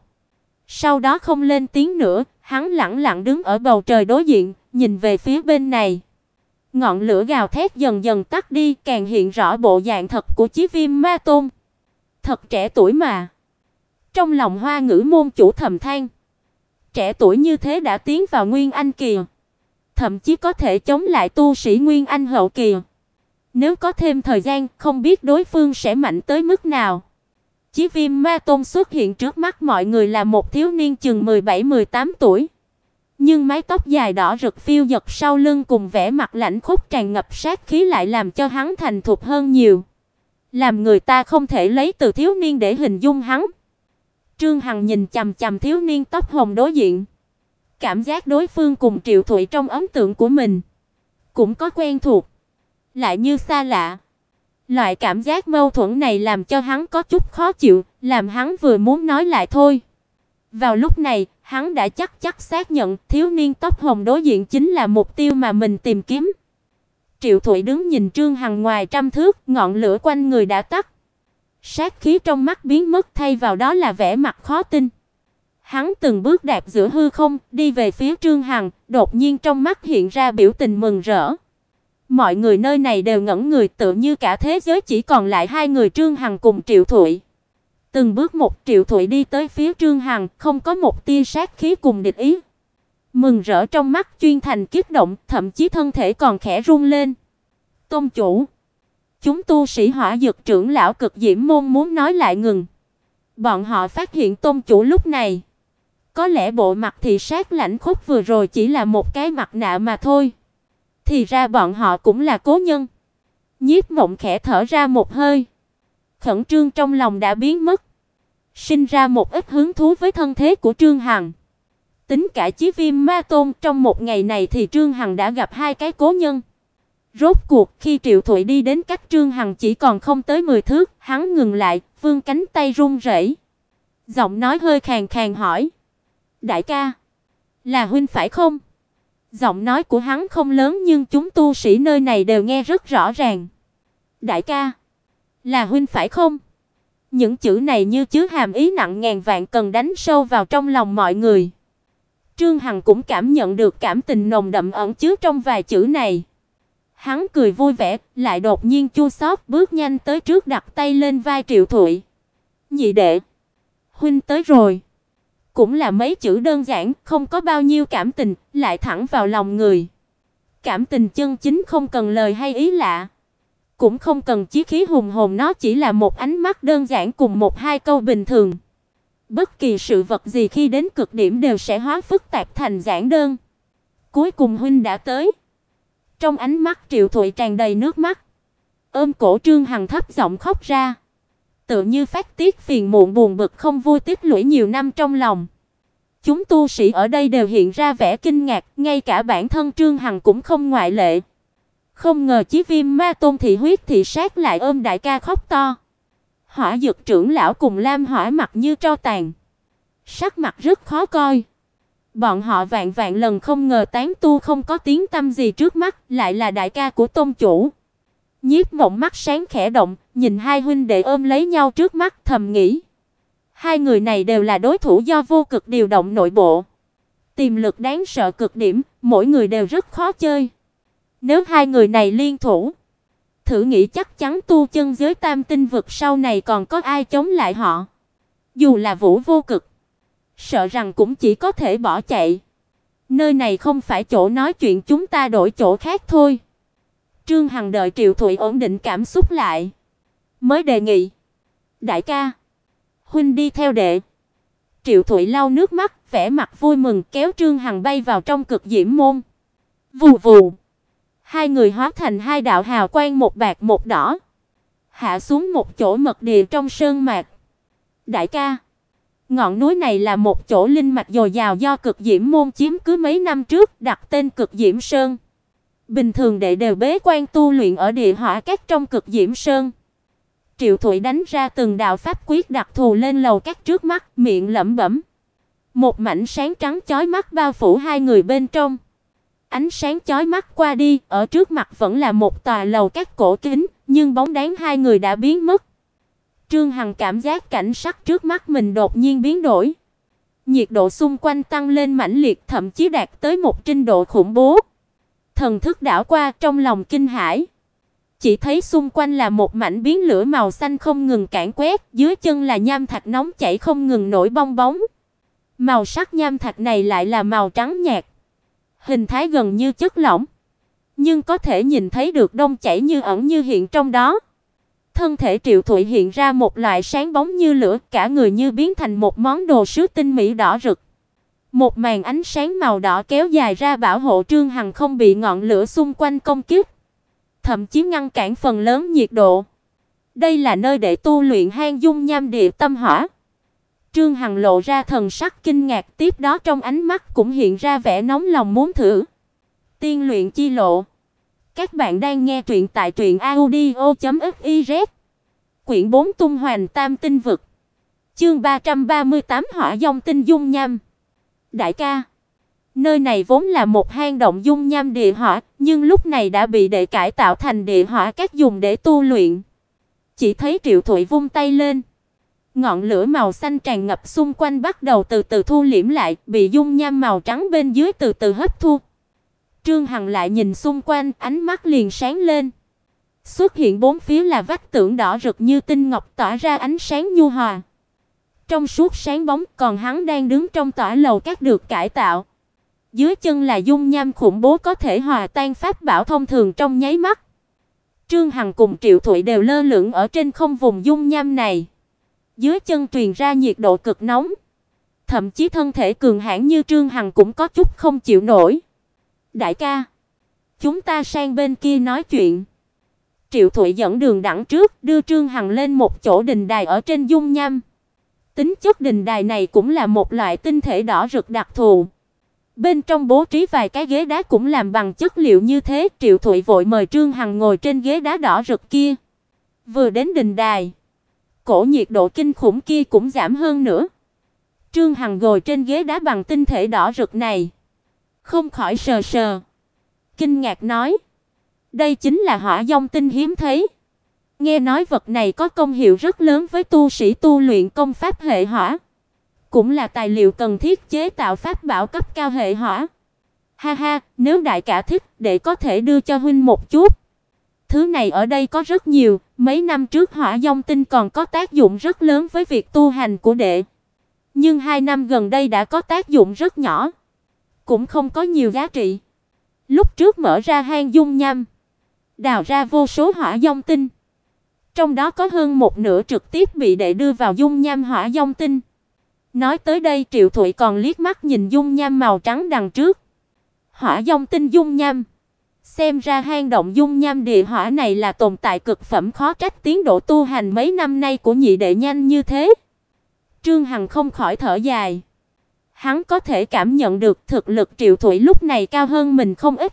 sau đó không lên tiếng nữa, hắn lẳng lặng đứng ở bầu trời đối diện, nhìn về phía bên này. Ngọn lửa gào thét dần dần tắt đi, càng hiện rõ bộ dạng thật của Chí Viêm Ma Tôn. Thật trẻ tuổi mà. Trong lòng Hoa Ngữ môn chủ thầm than, trẻ tuổi như thế đã tiến vào Nguyên Anh kỳ, thậm chí có thể chống lại tu sĩ Nguyên Anh hậu kỳ. Nếu có thêm thời gian, không biết đối phương sẽ mạnh tới mức nào. Chí Viêm Ma Tôn xuất hiện trước mắt mọi người là một thiếu niên chừng 17-18 tuổi. Nhưng mái tóc dài đỏ rực phiêu dật sau lưng cùng vẻ mặt lạnh khốc tràn ngập sát khí lại làm cho hắn thành thục hơn nhiều, làm người ta không thể lấy từ thiếu niên để hình dung hắn. Trương Hằng nhìn chằm chằm thiếu niên tóc hồng đối diện, cảm giác đối phương cùng Triệu Thụy trong ấn tượng của mình cũng có quen thuộc, lại như xa lạ. Loại cảm giác mâu thuẫn này làm cho hắn có chút khó chịu, làm hắn vừa muốn nói lại thôi. Vào lúc này, hắn đã chắc xác nhận thiếu niên tóc hồng đối diện chính là mục tiêu mà mình tìm kiếm. Triệu Thụy đứng nhìn Trương Hằng ngoài trăm thước, ngọn lửa quanh người đã tắt. Sát khí trong mắt biến mất, thay vào đó là vẻ mặt khó tin. Hắn từng bước đạp giữa hư không, đi về phía Trương Hằng, đột nhiên trong mắt hiện ra biểu tình mừng rỡ. Mọi người nơi này đều ngẩn người, tựa như cả thế giới chỉ còn lại hai người Trương Hằng cùng Triệu Thụy. Từng bước một Triệu Thụy đi tới phía Trương Hằng, không có một tia sát khí cùng địch ý. Mừng rỡ trong mắt chuyên thành kích động, thậm chí thân thể còn khẽ run lên. Tôn chủ, chúng tu sĩ Hỏa Dực trưởng lão cực diễm môn muốn nói lại ngừng. Bọn họ phát hiện tôn chủ lúc này, có lẽ bộ mặt thị sát lãnh khốc vừa rồi chỉ là một cái mặt nạ mà thôi. Thì ra bọn họ cũng là cố nhân. Nhiếp Mộng khẽ thở ra một hơi, khẩn trương trong lòng đã biến mất, sinh ra một ít hứng thú với thân thế của Trương Hằng. Tính cả Chí Viêm Ma Tôn, trong một ngày này thì Trương Hằng đã gặp hai cái cố nhân. Rốt cuộc khi Triệu Thụy đi đến cách Trương Hằng chỉ còn không tới 10 thước, hắn ngừng lại, vươn cánh tay run rẩy, giọng nói hơi khàn khàn hỏi: "Đại ca, là huynh phải không?" Giọng nói của hắn không lớn nhưng chúng tu sĩ nơi này đều nghe rất rõ ràng. "Đại ca, là huynh phải không?" Những chữ này như chứa hàm ý nặng ngàn vạn cần đánh sâu vào trong lòng mọi người. Trương Hằng cũng cảm nhận được cảm tình nồng đậm ẩn chứa trong vài chữ này. Hắn cười vui vẻ, lại đột nhiên chua xót, bước nhanh tới trước đặt tay lên vai Triệu Thụy. "Nhị đệ, huynh tới rồi." Cũng là mấy chữ đơn giản, không có bao nhiêu cảm tình, lại thẳng vào lòng người. Cảm tình chân chính không cần lời hay ý lạ, cũng không cần chí khí hùng hồn, nó chỉ là một ánh mắt đơn giản cùng một hai câu bình thường. Bất kỳ sự vật gì khi đến cực điểm đều sẽ hóa phức tạp thành giản đơn. "Cuối cùng huynh đã tới." Trong ánh mắt Triệu Thụy tràn đầy nước mắt, ôm cổ Trương Hằng thấp giọng khóc ra, tựa như phát tiết phiền muộn buồn bực không vui tích lũy nhiều năm trong lòng. Chúng tu sĩ ở đây đều hiện ra vẻ kinh ngạc, ngay cả bản thân Trương Hằng cũng không ngoại lệ. Không ngờ Chí Viêm Ma Tôn thị huyết thị sát lại ôm đại ca khóc to. Hỏa Dực trưởng lão cùng Lam Hỏa mặt như tro tàn, sắc mặt rất khó coi. Bọn họ vạn vạn lần không ngờ tán tu không có tiếng tăm gì trước mắt lại là đại ca của tôn chủ. Nhiếp Mộng mắt sáng khẽ động, nhìn hai huynh đệ ôm lấy nhau trước mắt, thầm nghĩ, hai người này đều là đối thủ do vô cực điều động nội bộ, tiềm lực đáng sợ cực điểm, mỗi người đều rất khó chơi. Nếu hai người này liên thủ, thử nghĩ chắc chắn tu chân giới tam tinh vực sau này còn có ai chống lại họ. Dù là Vũ vô cực, sợ rằng cũng chỉ có thể bỏ chạy. Nơi này không phải chỗ nói chuyện, chúng ta đổi chỗ khác thôi. Trương Hằng đợi Triệu Thụy ổn định cảm xúc lại, mới đề nghị, đại ca, huynh đi theo đệ. Triệu Thụy lau nước mắt, vẻ mặt vui mừng kéo Trương Hằng bay vào trong cực diễm môn. Vù vù, hai người hóa thành hai đạo hào quang, một bạc một đỏ, hạ xuống một chỗ mật địa trong sơn mạc. Đại ca, ngọn núi này là một chỗ linh mạch dồi dào do cực diễm môn chiếm cứ mấy năm trước, đặt tên Cực Diễm Sơn. Bình thường đệ đều bế quan tu luyện ở địa hỏa các trong Cực Diễm Sơn. Triệu Thụy đánh ra từng đạo pháp quyết đặc thù lên lầu các trước mắt, miệng lẩm bẩm. Một mảnh sáng trắng chói mắt bao phủ hai người bên trong. Ánh sáng chói mắt qua đi, ở trước mặt vẫn là một tòa lầu các cổ kính, nhưng bóng dáng hai người đã biến mất. Trương Hằng cảm giác cảnh sắc trước mắt mình đột nhiên biến đổi. Nhiệt độ xung quanh tăng lên mãnh liệt, thậm chí đạt tới một trình độ khủng bố. Thần thức đảo qua, trong lòng kinh hãi. Chỉ thấy xung quanh là một mảnh biến lửa màu xanh không ngừng càn quét, dưới chân là nham thạch nóng chảy không ngừng nổi bong bóng. Màu sắc nham thạch này lại là màu trắng nhạt, hình thái gần như chất lỏng, nhưng có thể nhìn thấy được đông chảy như ẩn như hiện trong đó. Thân thể Triệu Thụy hiện ra một loại sáng bóng như lửa, cả người như biến thành một món đồ sứ tinh mỹ đỏ rực. Một màn ánh sáng màu đỏ kéo dài ra bảo hộ Trương Hằng không bị ngọn lửa xung quanh công kích, thậm chí ngăn cản phần lớn nhiệt độ. Đây là nơi để tu luyện hang dung nham địa tâm hỏa. Trương Hằng lộ ra thần sắc kinh ngạc, tiếp đó trong ánh mắt cũng hiện ra vẻ nóng lòng muốn thử. Tiên luyện chi lộ. Các bạn đang nghe truyện tại truyệnaudio.fiz. Quyển 4 tung hoành tam tinh vực. Chương 338 Hỏa Dòng tinh dung nham. Đại ca, nơi này vốn là một hang động dung nham địa hỏa, nhưng lúc này đã bị đệ cải tạo thành địa hỏa các dùng để tu luyện. Chỉ thấy Triệu Thụy vung tay lên, ngọn lửa màu xanh tràn ngập xung quanh bắt đầu từ từ thu liễm lại, bị dung nham màu trắng bên dưới từ từ hấp thu. Trương Hằng lại nhìn xung quanh, ánh mắt liền sáng lên. Xuất hiện bốn phía là vách tường đỏ rực như tinh ngọc, tỏa ra ánh sáng nhu hòa. Trong suốt sáng bóng, còn hắn đang đứng trong tòa lầu các được cải tạo. Dưới chân là dung nham khủng bố có thể hòa tan pháp bảo thông thường trong nháy mắt. Trương Hằng cùng Triệu Thụy đều lơ lửng ở trên không vùng dung nham này. Dưới chân truyền ra nhiệt độ cực nóng. Thậm chí thân thể cường hãn như Trương Hằng cũng có chút không chịu nổi. Đại ca, chúng ta sang bên kia nói chuyện. Triệu Thụy dẫn đường đằng trước, đưa Trương Hằng lên một chỗ đình đài ở trên dung nham. Tính chất đình đài này cũng là một loại tinh thể đỏ rực đặc thù. Bên trong bố trí vài cái ghế đá cũng làm bằng chất liệu như thế. Triệu Thụy vội mời Trương Hằng ngồi trên ghế đá đỏ rực kia. Vừa đến đình đài, cổ nhiệt độ kinh khủng kia cũng giảm hơn nữa. Trương Hằng ngồi trên ghế đá bằng tinh thể đỏ rực này, không khỏi sờ sờ, kinh ngạc nói: "Đây chính là hỏa dòng tinh hiếm thấy. Nghe nói vật này có công hiệu rất lớn với tu sĩ tu luyện công pháp hệ hỏa, cũng là tài liệu cần thiết chế tạo pháp bảo cấp cao hệ hỏa. Ha ha, nếu đại ca thích, đệ có thể đưa cho huynh một chút. Thứ này ở đây có rất nhiều, mấy năm trước hỏa vong tinh còn có tác dụng rất lớn với việc tu hành của đệ. Nhưng 2 năm gần đây đã có tác dụng rất nhỏ, cũng không có nhiều giá trị. Lúc trước mở ra hang dung nham, đào ra vô số hỏa vong tinh, trong đó có hơn một nửa trực tiếp bị đệ đưa vào dung nham hỏa vong tinh. Nói tới đây, Triệu Thụy còn liếc mắt nhìn dung nham màu trắng đằng trước. Hỏa vong tinh dung nham. Xem ra hang động dung nham địa hỏa này là tồn tại cực phẩm, khó trách tiến độ tu hành mấy năm nay của nhị đệ nhanh như thế. Trương Hằng không khỏi thở dài. Hắn có thể cảm nhận được thực lực Triệu Thụy lúc này cao hơn mình không ít.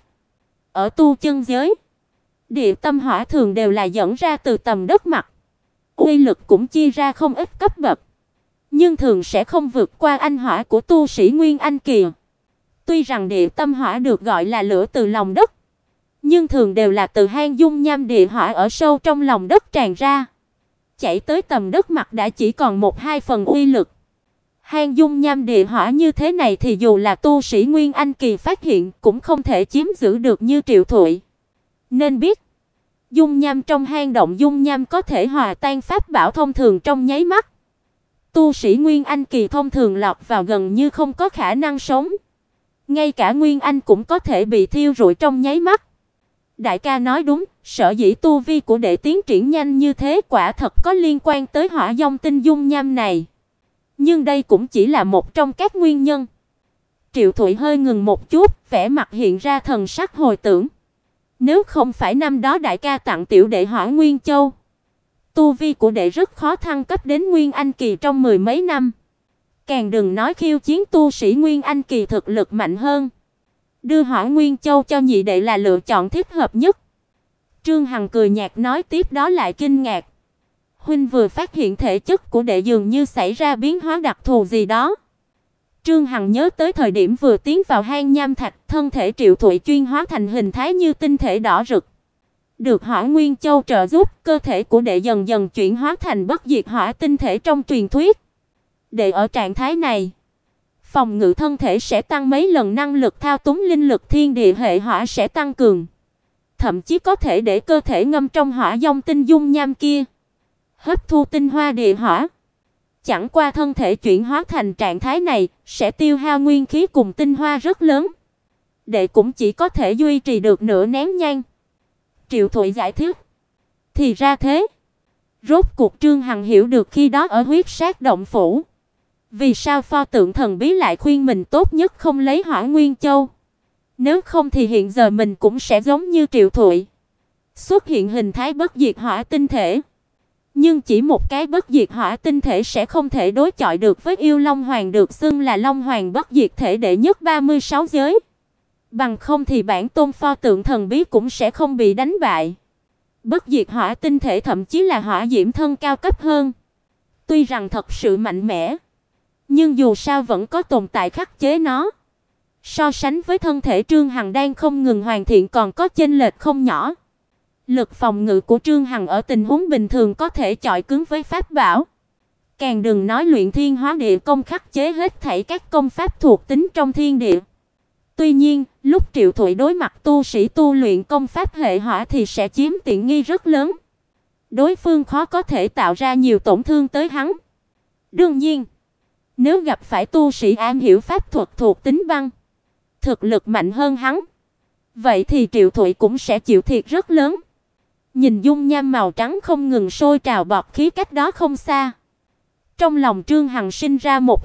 Ở tu chân giới, địa tâm hỏa thường đều là dẫn ra từ tầm đất mặt. Uy lực cũng chia ra không ít cấp bậc, nhưng thường sẽ không vượt qua anh hỏa của tu sĩ Nguyên Anh kỳ. Tuy rằng địa tâm hỏa được gọi là lửa từ lòng đất, nhưng thường đều là từ hang dung nham địa hỏa ở sâu trong lòng đất tràn ra. Chảy tới tầm đất mặt đã chỉ còn 1-2 phần uy lực. Hang dung nham địa hỏa như thế này thì dù là tu sĩ Nguyên Anh kỳ phát hiện cũng không thể chiếm giữ được như Triệu Thụy. Nên biết, dung nham trong hang động dung nham có thể hòa tan pháp bảo thông thường trong nháy mắt. Tu sĩ Nguyên Anh kỳ thông thường lọt vào gần như không có khả năng sống. Ngay cả Nguyên Anh cũng có thể bị thiêu rụi trong nháy mắt. Đại ca nói đúng, sở dĩ tu vi của đệ tiến triển nhanh như thế quả thật có liên quan tới hỏa vong tinh dung nham này. Nhưng đây cũng chỉ là một trong các nguyên nhân. Triệu Thụy hơi ngừng một chút, vẻ mặt hiện ra thần sắc hồi tưởng. Nếu không phải năm đó đại ca tặng tiểu đệ Hỏa Nguyên Châu, tu vi của đệ rất khó thăng cấp đến Nguyên Anh kỳ trong 10 mấy năm. Càng đừng nói khiêu chiến tu sĩ Nguyên Anh kỳ thực lực mạnh hơn. Đưa Hỏa Nguyên Châu cho nhị đệ là lựa chọn thích hợp nhất. Trương Hằng cười nhạt nói tiếp đó lại kinh ngạc. Huynh vừa phát hiện thể chất của đệ dường như xảy ra biến hóa đặc thù gì đó. Trương Hằng nhớ tới thời điểm vừa tiến vào hang nham thạch, thân thể Triệu Thụy chuyên hóa thành hình thái như tinh thể đỏ rực. Được Hỏa Nguyên Châu trợ giúp, cơ thể của đệ dần dần chuyển hóa thành bất diệt hỏa tinh thể trong truyền thuyết. Đệ ở trạng thái này, phòng ngự thân thể sẽ tăng mấy lần, năng lực thao túng linh lực thiên địa hệ hỏa sẽ tăng cường. Thậm chí có thể để cơ thể ngâm trong hỏa vong tinh dung nham kia, hấp thu tinh hoa địa hỏa. Chẳng qua thân thể chuyển hóa thành trạng thái này sẽ tiêu hao nguyên khí cùng tinh hoa rất lớn. Đệ cũng chỉ có thể duy trì được nửa nén nhang. Triệu Thụy giải thích. Thì ra thế. Rốt cuộc Trương Hằng hiểu được khi đó ở huyết sát động phủ, vì sao pho tượng thần bí lại khuyên mình tốt nhất không lấy Hỏa Nguyên Châu. Nếu không thì hiện giờ mình cũng sẽ giống như Triệu Thụy, xuất hiện hình thái bất diệt hỏa tinh thể. Nhưng chỉ một cái bất diệt hỏa tinh thể sẽ không thể đối chọi được với yêu Long Hoàng được xưng là Long Hoàng bất diệt thể đệ nhất 36 giới. Bằng không thì bản tôn pho tượng thần bí cũng sẽ không bị đánh bại. Bất diệt hỏa tinh thể thậm chí là hỏa diễm thân cao cấp hơn. Tuy rằng thật sự mạnh mẽ, nhưng dù sao vẫn có tồn tại khắc chế nó. So sánh với thân thể Trương Hằng đang không ngừng hoàn thiện còn có chênh lệch không nhỏ. Lực phòng ngự của Trương Hằng ở tình huống bình thường có thể chọi cứng với pháp bảo. Càng đừng nói luyện thiên hóa địa công khắc chế hết thảy các công pháp thuộc tính trong thiên địa. Tuy nhiên, lúc Triệu Thụy đối mặt tu sĩ tu luyện công pháp hệ hỏa thì sẽ chiếm tiện nghi rất lớn. Đối phương khó có thể tạo ra nhiều tổn thương tới hắn. Đương nhiên, nếu gặp phải tu sĩ am hiểu pháp thuật thuộc tính băng, thực lực mạnh hơn hắn, vậy thì Triệu Thụy cũng sẽ chịu thiệt rất lớn. Nhìn dung nham màu trắng không ngừng sôi trào bọt khí cách đó không xa, trong lòng Trương Hằng sinh ra một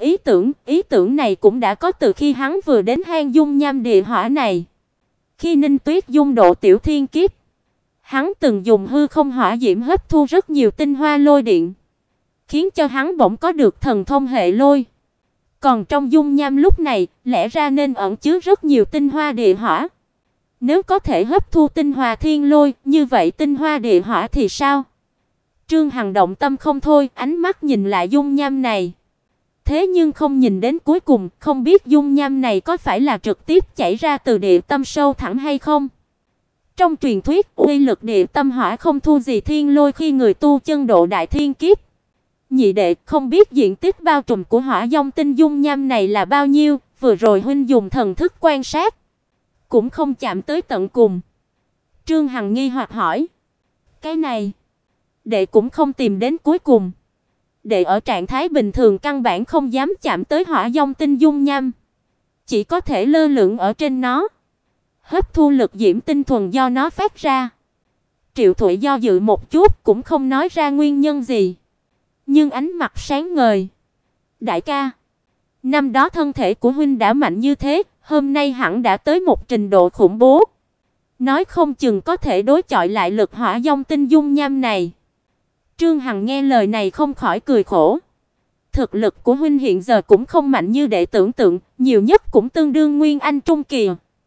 ý tưởng này cũng đã có từ khi hắn vừa đến hang dung nham địa hỏa này. Khi Ninh Tuyết dung độ tiểu thiên kiếp, hắn từng dùng hư không hỏa diễm hấp thu rất nhiều tinh hoa lôi điện, khiến cho hắn bỗng có được thần thông hệ lôi. Còn trong dung nham lúc này, lẽ ra nên ẩn chứa rất nhiều tinh hoa địa hỏa. Nếu có thể hấp thu tinh hoa thiên lôi, như vậy tinh hoa địa hỏa thì sao? Trương Hằng động tâm không thôi, ánh mắt nhìn lại dung nham này. Thế nhưng không nhìn đến cuối cùng, không biết dung nham này có phải là trực tiếp chảy ra từ địa tâm sâu thẳm hay không? Trong truyền thuyết, uy lực địa tâm hỏa không thua gì thiên lôi khi người tu chân độ đại thiên kiếp. Nhị đệ, không biết diện tích bao trùm của hỏa vong tinh dung nham này là bao nhiêu, vừa rồi huynh dùng thần thức quan sát. cũng không chạm tới tận cùng. Trương Hằng nghi hoặc hỏi: "Cái này, đệ cũng không tìm đến cuối cùng?" Đệ ở trạng thái bình thường căn bản không dám chạm tới hỏa vong tinh dung nham, chỉ có thể lơ lửng ở trên nó, hấp thu lực diễm tinh thuần do nó phát ra. Triệu Thụy do dự một chút cũng không nói ra nguyên nhân gì, nhưng ánh mặt sáng ngời. "Đại ca, năm đó thân thể của huynh đã mạnh như thế, hôm nay hẳn đã tới một trình độ khủng bố. Nói không chừng có thể đối chọi lại lực hỏa vong tinh dung nham này." Trương Hằng nghe lời này không khỏi cười khổ. Thực lực của huynh hiện giờ cũng không mạnh như đệ tưởng tượng, nhiều nhất cũng tương đương Nguyên Anh trung kỳ.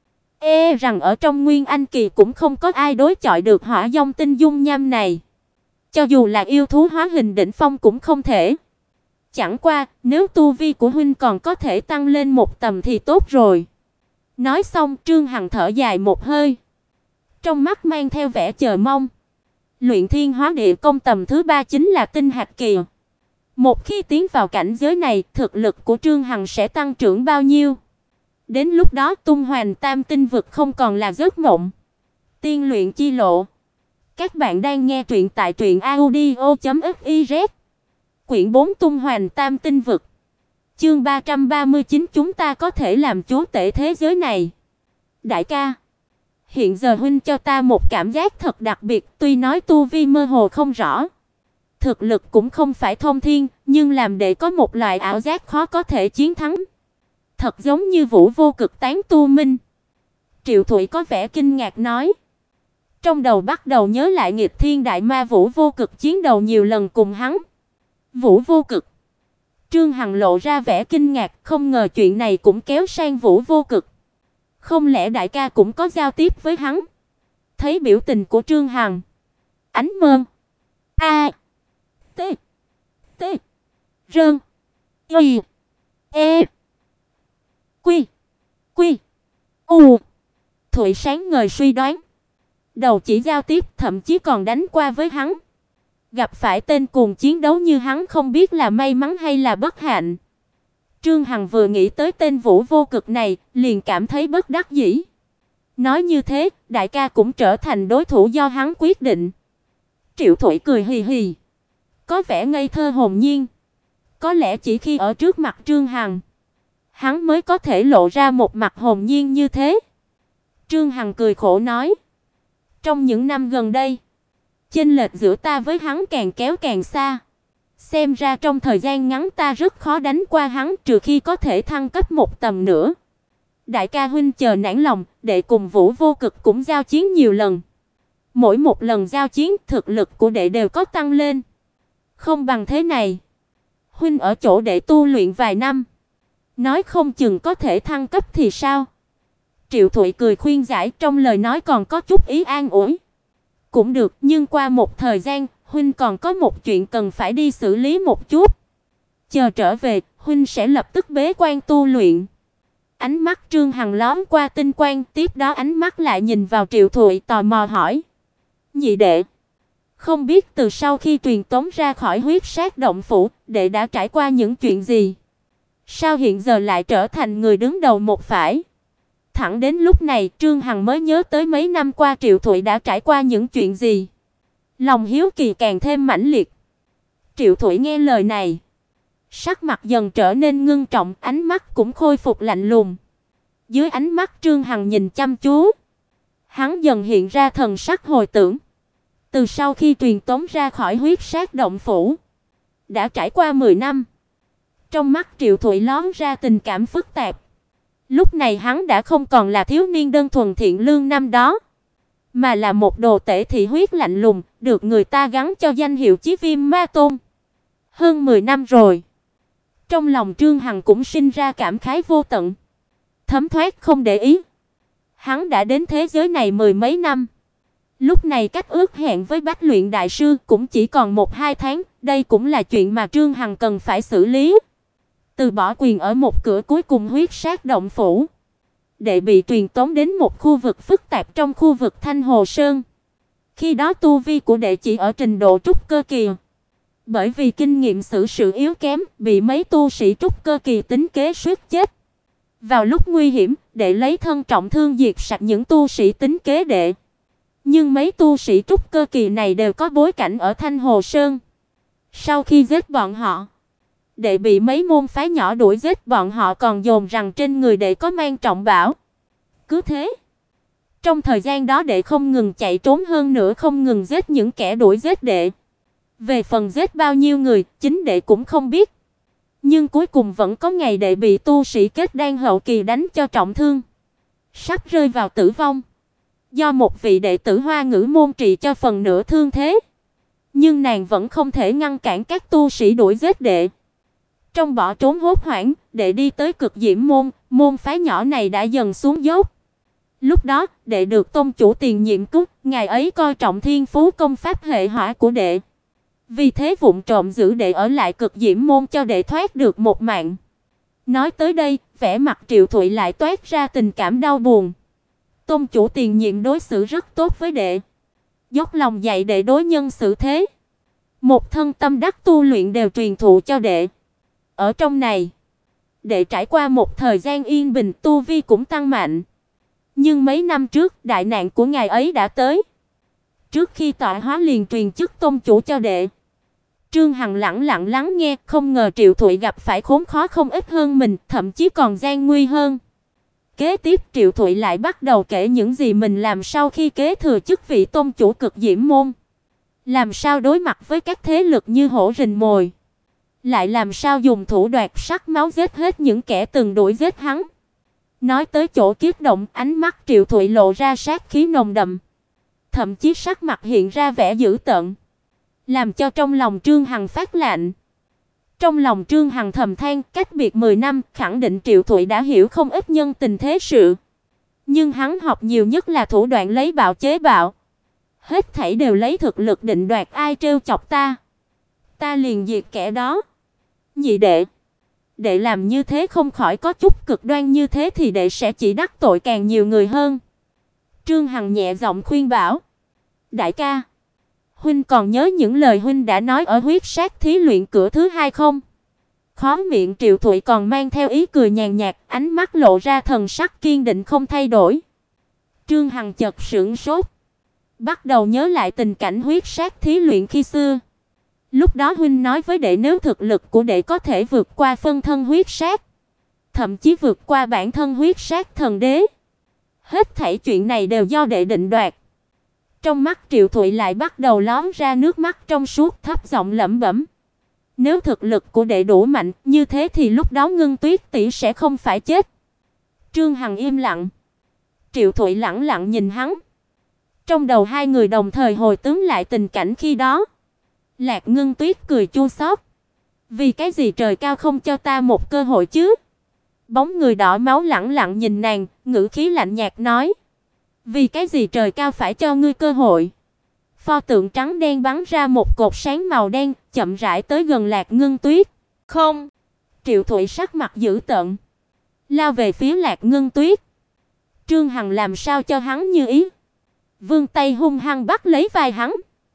Rằng ở trong Nguyên Anh kỳ cũng không có ai đối chọi được hỏa vong tinh dung nham này. Cho dù là yêu thú hóa hình đỉnh phong cũng không thể. Chẳng qua, nếu tu vi của huynh còn có thể tăng lên một tầm thì tốt rồi. Nói xong, Trương Hằng thở dài một hơi, trong mắt mang theo vẻ chờ mong. Luyện Thiên Hóa Địa Công tầm thứ 3 chính là tinh hạt kỳ. Một khi tiến vào cảnh giới này, thực lực của Trương Hằng sẽ tăng trưởng bao nhiêu? Đến lúc đó tung hoành tam tinh vực không còn là giấc mộng. Tiên luyện chi lộ. Các bạn đang nghe truyện tại truyệnaudio.fiz. Quyển 4 tung hoành tam tinh vực. Chương 339 chúng ta có thể làm chúa tể thế giới này. Đại ca, hiện giờ huynh cho ta một cảm giác thật đặc biệt, tuy nói tu vi mơ hồ không rõ, thực lực cũng không phải thông thiên, nhưng làm đệ có một loại ảo giác khó có thể chiến thắng. Thật giống như Vũ Vô Cực tán tu minh. Triệu Thụy có vẻ kinh ngạc nói. Trong đầu bắt đầu nhớ lại nghịch thiên đại ma Vũ Vô Cực chiến đầu nhiều lần cùng hắn. Vũ Vô Cực. Trương Hằng lộ ra vẻ kinh ngạc, không ngờ chuyện này cũng kéo sang Vũ Vô Cực. Không lẽ đại ca cũng có giao tiếp với hắn? Thấy biểu tình của Trương Hằng, ánh mơn A T T Rơn Y E Quy Quy U Thụy sáng ngời suy đoán, đầu chỉ giao tiếp, thậm chí còn đánh qua với hắn. Gặp phải tên cùng chiến đấu như hắn không biết là may mắn hay là bất hạnh. Trương Hằng vừa nghĩ tới tên Vũ Vô Cực này, liền cảm thấy bất đắc dĩ. Nói như thế, đại ca cũng trở thành đối thủ do hắn quyết định. Triệu Thụy cười hì hì, có vẻ ngây thơ hồn nhiên. Có lẽ chỉ khi ở trước mặt Trương Hằng, hắn mới có thể lộ ra một mặt hồn nhiên như thế. Trương Hằng cười khổ nói, trong những năm gần đây, chênh lệch giữa ta với hắn càng kéo càng xa. Xem ra trong thời gian ngắn ta rất khó đánh qua hắn, trừ khi có thể thăng cấp một tầm nữa. Đại ca huynh chờ nản lòng, đệ cùng Vũ Vô Cực cũng giao chiến nhiều lần. Mỗi một lần giao chiến, thực lực của đệ đều có tăng lên. Không bằng thế này, huynh ở chỗ đệ tu luyện vài năm, nói không chừng có thể thăng cấp thì sao? Triệu Thụy cười khuyên giải, trong lời nói còn có chút ý an ủi. Cũng được, nhưng qua một thời gian, huynh còn có một chuyện cần phải đi xử lý một chút. Chờ trở về, huynh sẽ lập tức bế quan tu luyện. Ánh mắt Trương Hằng lóm qua tinh quang, tiếp đó ánh mắt lại nhìn vào Triệu Thụy tò mò hỏi: "Nhị đệ, không biết từ sau khi truyền tống ra khỏi huyết sát động phủ, đệ đã trải qua những chuyện gì? Sao hiện giờ lại trở thành người đứng đầu một phải?" Thẳng đến lúc này, Trương Hằng mới nhớ tới mấy năm qua Triệu Thụy đã trải qua những chuyện gì. Lòng hiếu kỳ càng thêm mãnh liệt. Triệu Thụy nghe lời này, sắc mặt dần trở nên ngưng trọng, ánh mắt cũng khôi phục lạnh lùng. Dưới ánh mắt Trương Hằng nhìn chăm chú, hắn dần hiện ra thần sắc hồi tưởng. Từ sau khi truyền tống ra khỏi huyết sát động phủ, đã trải qua 10 năm. Trong mắt Triệu Thụy lóe ra tình cảm phức tạp. Lúc này hắn đã không còn là thiếu niên đơn thuần thiện lương năm đó, mà là một đồ tể thị huyết lạnh lùng, được người ta gắn cho danh hiệu Chí Viêm Ma Tôn. Hơn 10 năm rồi. Trong lòng Trương Hằng cũng sinh ra cảm khái vô tận. Thấm thoát không để ý. Hắn đã đến thế giới này 10 mấy năm. Lúc này cách ước hẹn với Bách Luyện đại sư cũng chỉ còn 1-2 tháng, đây cũng là chuyện mà Trương Hằng cần phải xử lý. Từ bỏ quyền ở một cửa cuối cùng huyết sát động phủ, đệ bị truyền tống đến một khu vực phức tạp trong khu vực Thanh Hồ Sơn. Khi đó tu vi của đệ chỉ ở trình độ trúc cơ kỳ. Bởi vì kinh nghiệm xử sự yếu kém, bị mấy tu sĩ trúc cơ kỳ tính kế suýt chết. Vào lúc nguy hiểm, đệ lấy thân trọng thương diệt sạch những tu sĩ tính kế đệ. Nhưng mấy tu sĩ trúc cơ kỳ này đều có bối cảnh ở Thanh Hồ Sơn. Sau khi giết bọn họ, đệ bị mấy môn phái nhỏ đuổi giết, bọn họ còn dồn rằng trên người đệ có mang trọng bảo. Cứ thế, trong thời gian đó đệ không ngừng chạy trốn, hơn nữa không ngừng giết những kẻ đuổi giết đệ. Về phần giết bao nhiêu người, chính đệ cũng không biết. Nhưng cuối cùng vẫn có ngày đệ bị tu sĩ kết đan hậu kỳ đánh cho trọng thương, sắp rơi vào tử vong. Do một vị đệ tử Hoa Ngữ môn trị cho phần nửa thương thế, nhưng nàng vẫn không thể ngăn cản các tu sĩ đuổi giết đệ. Trong bỏ trốn hốt hoảng, đệ đi tới Cực Diễm môn, môn phái nhỏ này đã dần xuống dốc. Lúc đó, đệ được tông chủ Tiền Nhiệm cứu, ngài ấy coi trọng thiên phú công pháp hệ hỏa của đệ. Vì thế vụng trộm giữ đệ ở lại Cực Diễm môn cho đệ thoát được một mạng. Nói tới đây, vẻ mặt Triệu Thụy lại toát ra tình cảm đau buồn. Tông chủ Tiền Nhiệm đối xử rất tốt với đệ, dốc lòng dạy đệ đối nhân xử thế. Một thân tâm đắc tu luyện đều truyền thụ cho đệ. Ở trong này, đệ trải qua một thời gian yên bình, tu vi cũng tăng mạnh. Nhưng mấy năm trước, đại nạn của ngài ấy đã tới. Trước khi tọa hóa liền truyền chức tông chủ cho đệ. Trương Hằng lẳng lặng lắng nghe, không ngờ Triệu Thụy gặp phải khốn khó không ít hơn mình, thậm chí còn gian nguy hơn. Kế tiếp Triệu Thụy lại bắt đầu kể những gì mình làm sau khi kế thừa chức vị tông chủ Cực Diễm môn. Làm sao đối mặt với các thế lực như hổ rình mồi, lại làm sao dùng thủ đoạt sắc máu giết hết những kẻ từng đuổi giết hắn. Nói tới chỗ kiếp động, ánh mắt Triệu Thụy lộ ra sát khí nồng đậm, thậm chí sắc mặt hiện ra vẻ dữ tợn, làm cho trong lòng Trương Hằng phát lạnh. Trong lòng Trương Hằng thầm than, cách biệt 10 năm, khẳng định Triệu Thụy đã hiểu không ít nhân tình thế sự. Nhưng hắn học nhiều nhất là thủ đoạn lấy bạo chế bạo. Hết thảy đều lấy thực lực định đoạt, ai trêu chọc ta, ta liền diệt kẻ đó. Nhị đệ, đệ làm như thế không khỏi có chút cực đoan, như thế thì đệ sẽ chỉ đắc tội càng nhiều người hơn. Trương Hằng nhẹ giọng khuyên bảo, đại ca, huynh còn nhớ những lời huynh đã nói ở huyết sát thí luyện cửa thứ 2 không? Khóe miệng Triệu Thụy còn mang theo ý cười nhàn nhạt, ánh mắt lộ ra thần sắc kiên định không thay đổi. Trương Hằng chợt sửng sốt, bắt đầu nhớ lại tình cảnh huyết sát thí luyện khi xưa. Lúc đó huynh nói với đệ nếu thực lực của đệ có thể vượt qua phân thân huyết sát, thậm chí vượt qua bản thân huyết sát thần đế, hết thảy chuyện này đều do đệ định đoạt. Trong mắt Triệu Thụy lại bắt đầu lóm ra nước mắt trong suốt, thấp giọng lẩm bẩm, nếu thực lực của đệ đủ mạnh, như thế thì lúc đó Ngân Tuyết tỷ sẽ không phải chết. Trương Hằng im lặng. Triệu Thụy lẳng lặng nhìn hắn. Trong đầu hai người đồng thời hồi tưởng lại tình cảnh khi đó. Lạc Ngân Tuyết cười chua xót, vì cái gì trời cao không cho ta một cơ hội chứ? Bóng người đỏ máu lẳng lặng nhìn nàng, ngữ khí lạnh nhạt nói, vì cái gì trời cao phải cho ngươi cơ hội? Pho tượng trắng đen bắn ra một cột sáng màu đen, chậm rãi tới gần Lạc Ngân Tuyết. Không! Triệu Thụy sắc mặt dữ tợn, lao về phía Lạc Ngân Tuyết. Trương Hằng làm sao cho hắn như ý, vươn tay hung hăng bắt lấy vai hắn.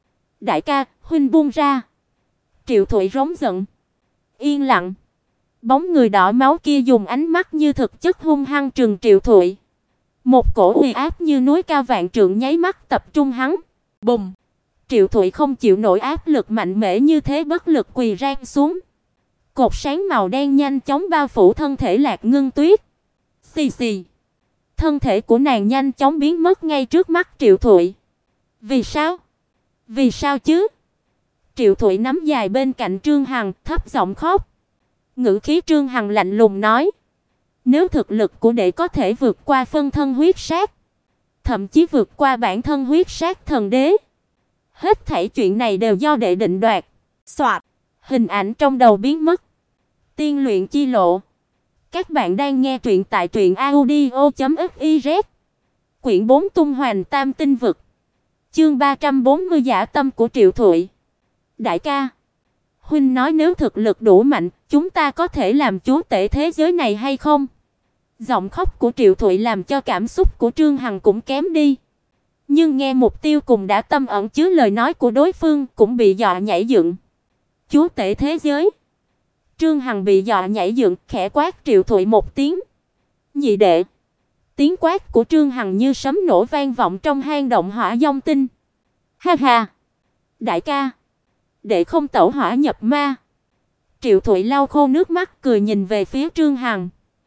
Đại ca, huynh buông ra. Triệu Thụy rống giận. Yên lặng. Bóng người đỏ máu kia dùng ánh mắt như thực chất hung hăng trừng Triệu Thụy. Một cổ uy áp như núi cao vạn trượng nháy mắt tập trung hắn. Bùng! Triệu Thụy không chịu nổi áp lực mạnh mẽ như thế, bất lực quỳ ran xuống. Cột sáng màu đen nhanh chóng bao phủ thân thể Lạc Ngân Tuyết. Xì xì. Thân thể của nàng nhanh chóng biến mất ngay trước mắt Triệu Thụy. Vì sao? Vì sao chứ? Triệu Thụy nắm dài bên cạnh Trương Hằng, thấp giọng khóc. Ngữ khí Trương Hằng lạnh lùng nói, nếu thực lực của đệ có thể vượt qua phân thân huyết sát, thậm chí vượt qua bản thân huyết sát thần đế, hết thảy chuyện này đều do đệ định đoạt. Soạt, hình ảnh trong đầu biến mất. Tiên luyện chi lộ. Các bạn đang nghe truyện tại truyệnaudio.fiz. Quyển 4 tung hoành tam tinh vực. Chương 340 Giả tâm của Triệu Thụy. Đại ca, huynh nói nếu thực lực đủ mạnh, chúng ta có thể làm chúa tể thế giới này hay không? Giọng khóc của Triệu Thụy làm cho cảm xúc của Trương Hằng cũng kém đi. Nhưng nghe mục tiêu cùng đã tâm ẩn chứa lời nói của đối phương cũng bị dọa nhảy dựng. Chúa tể thế giới? Trương Hằng bị dọa nhảy dựng, khẽ quát Triệu Thụy một tiếng. Nhị đệ. Tiếng quát của Trương Hằng như sấm nổ vang vọng trong hang động Hỏa Vong Tinh. Ha ha. Đại ca, đệ không tẩu hỏa nhập ma. Triệu Thụy lau khô nước mắt cười nhìn về phía Trương Hằng.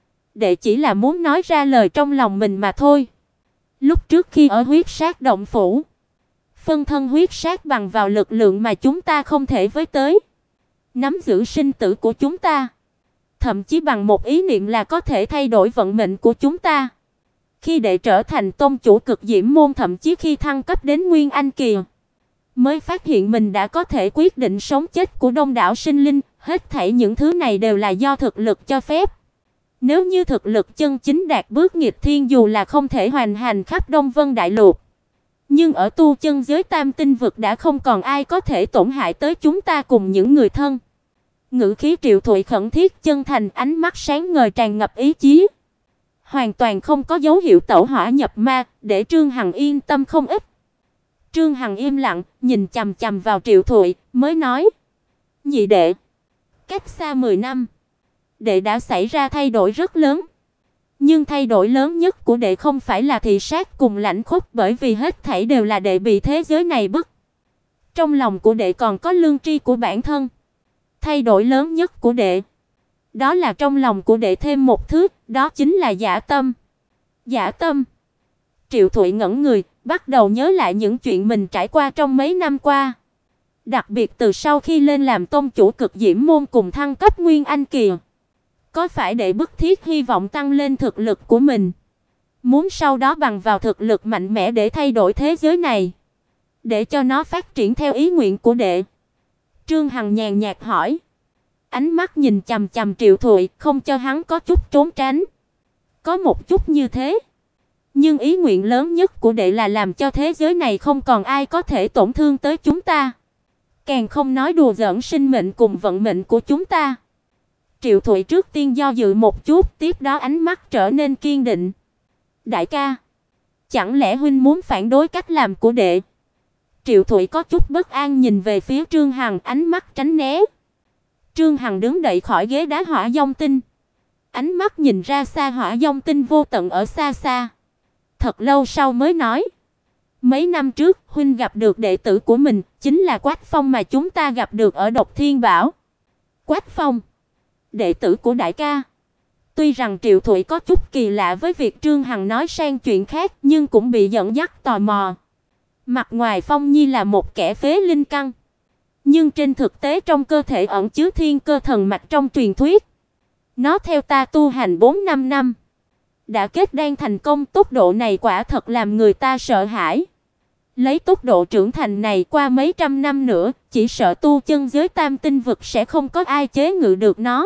Đệ chỉ là muốn nói ra lời trong lòng mình mà thôi. Lúc trước khi ở huyết sát động phủ, phân thân huyết sát bằng vào lực lượng mà chúng ta không thể với tới, nắm giữ sinh tử của chúng ta, thậm chí bằng một ý niệm là có thể thay đổi vận mệnh của chúng ta. Khi đệ trở thành tông chủ Cực Diễm môn, thậm chí khi thăng cấp đến Nguyên Anh kỳ, mới phát hiện mình đã có thể quyết định sống chết của đông đảo sinh linh, hết thảy những thứ này đều là do thực lực cho phép. Nếu như thực lực chân chính đạt bước nghịch thiên, dù là không thể hoành hành khắp Đông Vân Đại Lục, nhưng ở tu chân giới Tam Tinh vực đã không còn ai có thể tổn hại tới chúng ta cùng những người thân. Ngữ khí Triệu Thụy khẩn thiết chân thành, ánh mắt sáng ngời tràn ngập ý chí, hoàn toàn không có dấu hiệu tẩu hỏa nhập ma, để Trương Hằng yên tâm không ít. Trương Hằng im lặng, nhìn chằm chằm vào Triệu Thụy, mới nói: "Nhị đệ, cách xa 10 năm, đệ đã xảy ra thay đổi rất lớn. Nhưng thay đổi lớn nhất của đệ không phải là thị sát cùng lãnh khốc, bởi vì hết thảy đều là đệ bị thế giới này bức. Trong lòng của đệ còn có lương tri của bản thân. Thay đổi lớn nhất của đệ, đó là trong lòng của đệ thêm một thứ, đó chính là dã tâm." Dã tâm? Triệu Thụy ngẩn người, bắt đầu nhớ lại những chuyện mình trải qua trong mấy năm qua. Đặc biệt từ sau khi lên làm tông chủ Cực Diễm môn cùng thăng cấp Nguyên Anh kỳ. Có phải đệ bức thiết hy vọng tăng lên thực lực của mình, muốn sau đó bằng vào thực lực mạnh mẽ để thay đổi thế giới này, để cho nó phát triển theo ý nguyện của đệ? Trương Hằng nhàn nhạt hỏi, ánh mắt nhìn chằm chằm Triệu Thụy, không cho hắn có chút trốn tránh. Có một chút như thế, nhưng ý nguyện lớn nhất của đệ là làm cho thế giới này không còn ai có thể tổn thương tới chúng ta, càng không nói đùa giỡn sinh mệnh cùng vận mệnh của chúng ta. Triệu Thụy trước tiên do dự một chút, tiếp đó ánh mắt trở nên kiên định. Đại ca, chẳng lẽ huynh muốn phản đối cách làm của đệ? Triệu Thụy có chút bất an nhìn về phía Trương Hằng, ánh mắt tránh né. Trương Hằng đứng dậy khỏi ghế đá Hỏa Vong Tinh, ánh mắt nhìn ra xa Hỏa Vong Tinh vô tận ở xa xa. Thật lâu sau mới nói, mấy năm trước huynh gặp được đệ tử của mình, chính là Quách Phong mà chúng ta gặp được ở Độc Thiên Bảo. Quách Phong, đệ tử của đại ca? Tuy rằng Triệu Thụy có chút kỳ lạ với việc Trương Hằng nói sang chuyện khác, nhưng cũng bị dẫn dắt tò mò. Mặt ngoài Phong Nhi là một kẻ phế linh căn, nhưng trên thực tế trong cơ thể ẩn chứa thiên cơ thần mạch trong truyền thuyết. Nó theo ta tu hành 4-5 năm, đã kết đan thành công, tốc độ này quả thật làm người ta sợ hãi. Lấy tốc độ trưởng thành này qua mấy trăm năm nữa, chỉ sợ tu chân giới Tam Tinh vực sẽ không có ai chế ngự được nó.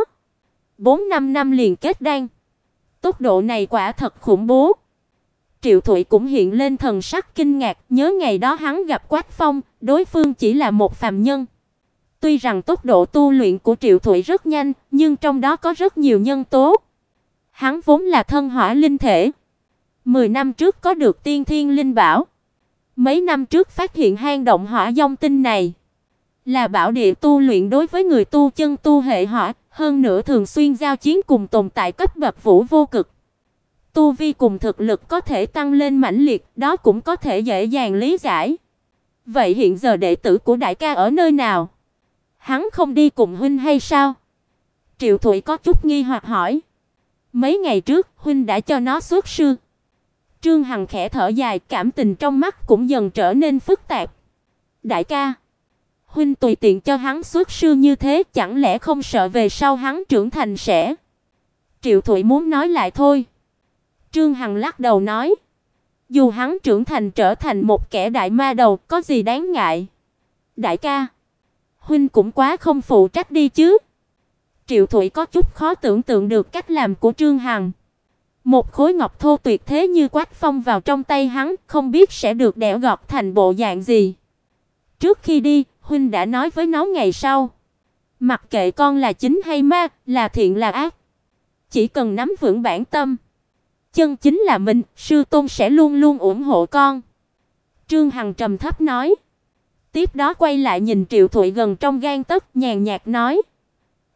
4-5 năm liền kết đan, tốc độ này quả thật khủng bố. Triệu Thụy cũng hiện lên thần sắc kinh ngạc, nhớ ngày đó hắn gặp Quách Phong, đối phương chỉ là một phàm nhân. Tuy rằng tốc độ tu luyện của Triệu Thụy rất nhanh, nhưng trong đó có rất nhiều nhân tố. Hắn vốn là thân hỏa linh thể, 10 năm trước có được tiên thiên linh bảo. Mấy năm trước phát hiện hang động Hỏa Vong Tinh này là bảo địa tu luyện đối với người tu chân tu hệ hỏa, hơn nữa thường xuyên giao chiến cùng tồn tại cấp bậc vũ vô cực. Tu vi cùng thực lực có thể tăng lên mãnh liệt, đó cũng có thể dễ dàng lý giải. Vậy hiện giờ đệ tử của đại ca ở nơi nào? Hắn không đi cùng huynh hay sao? Triệu Thụy có chút nghi hoặc hỏi. Mấy ngày trước, huynh đã cho nó xuất sư. Trương Hằng khẽ thở dài, cảm tình trong mắt cũng dần trở nên phức tạp. Đại ca, huynh tùy tiện cho hắn xuất sư như thế, chẳng lẽ không sợ về sau hắn trưởng thành sẽ? Triệu Thụy muốn nói lại thôi. Trương Hằng lắc đầu nói, dù hắn trưởng thành trở thành một kẻ đại ma đầu, có gì đáng ngại? Đại ca, huynh cũng quá không phụ trách đi chứ. Triệu Thụy có chút khó tưởng tượng được cách làm của Trương Hằng. Một khối ngọc thô tuyệt thế như Quách Phong vào trong tay hắn, không biết sẽ được đẽo gọt thành bộ dạng gì. Trước khi đi, huynh đã nói với nó ngày sau, mặc kệ con là chính hay ma, là thiện là ác, chỉ cần nắm vững bản tâm, chân chính là mình, sư tôn sẽ luôn luôn ủng hộ con. Trương Hằng trầm thấp nói. Tiếp đó quay lại nhìn Triệu Thụy gần trong gang tấc, nhàn nhạt nói,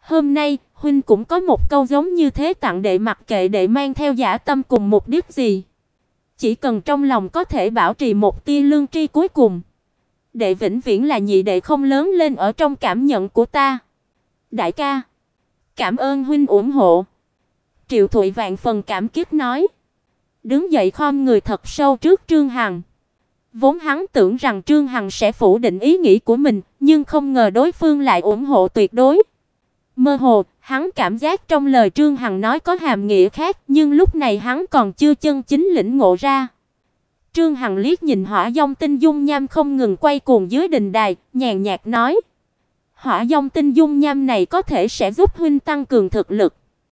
Hôm nay, huynh cũng có một câu giống như thế tặng đệ, mặc kệ đệ mang theo dã tâm cùng mục đích gì. Chỉ cần trong lòng có thể bảo trì một tia lương tri cuối cùng, đệ vĩnh viễn là nhị đệ không lớn lên ở trong cảm nhận của ta. Đại ca, cảm ơn huynh ủng hộ. Triệu Thụy vạn phần cảm kích nói. Đứng dậy khom người thật sâu trước Trương Hằng. Vốn hắn tưởng rằng Trương Hằng sẽ phủ định ý nghĩ của mình, nhưng không ngờ đối phương lại ủng hộ tuyệt đối. Mơ hồ, hắn cảm giác trong lời Trương Hằng nói có hàm nghĩa khác, nhưng lúc này hắn còn chưa chân chính lĩnh ngộ ra. Trương Hằng liếc nhìn Hỏa Vong Tinh dung nham không ngừng quay cuồng dưới đình đài, nhàn nhạt nói: "Hỏa Vong Tinh dung nham này có thể sẽ giúp huynh tăng cường thực lực.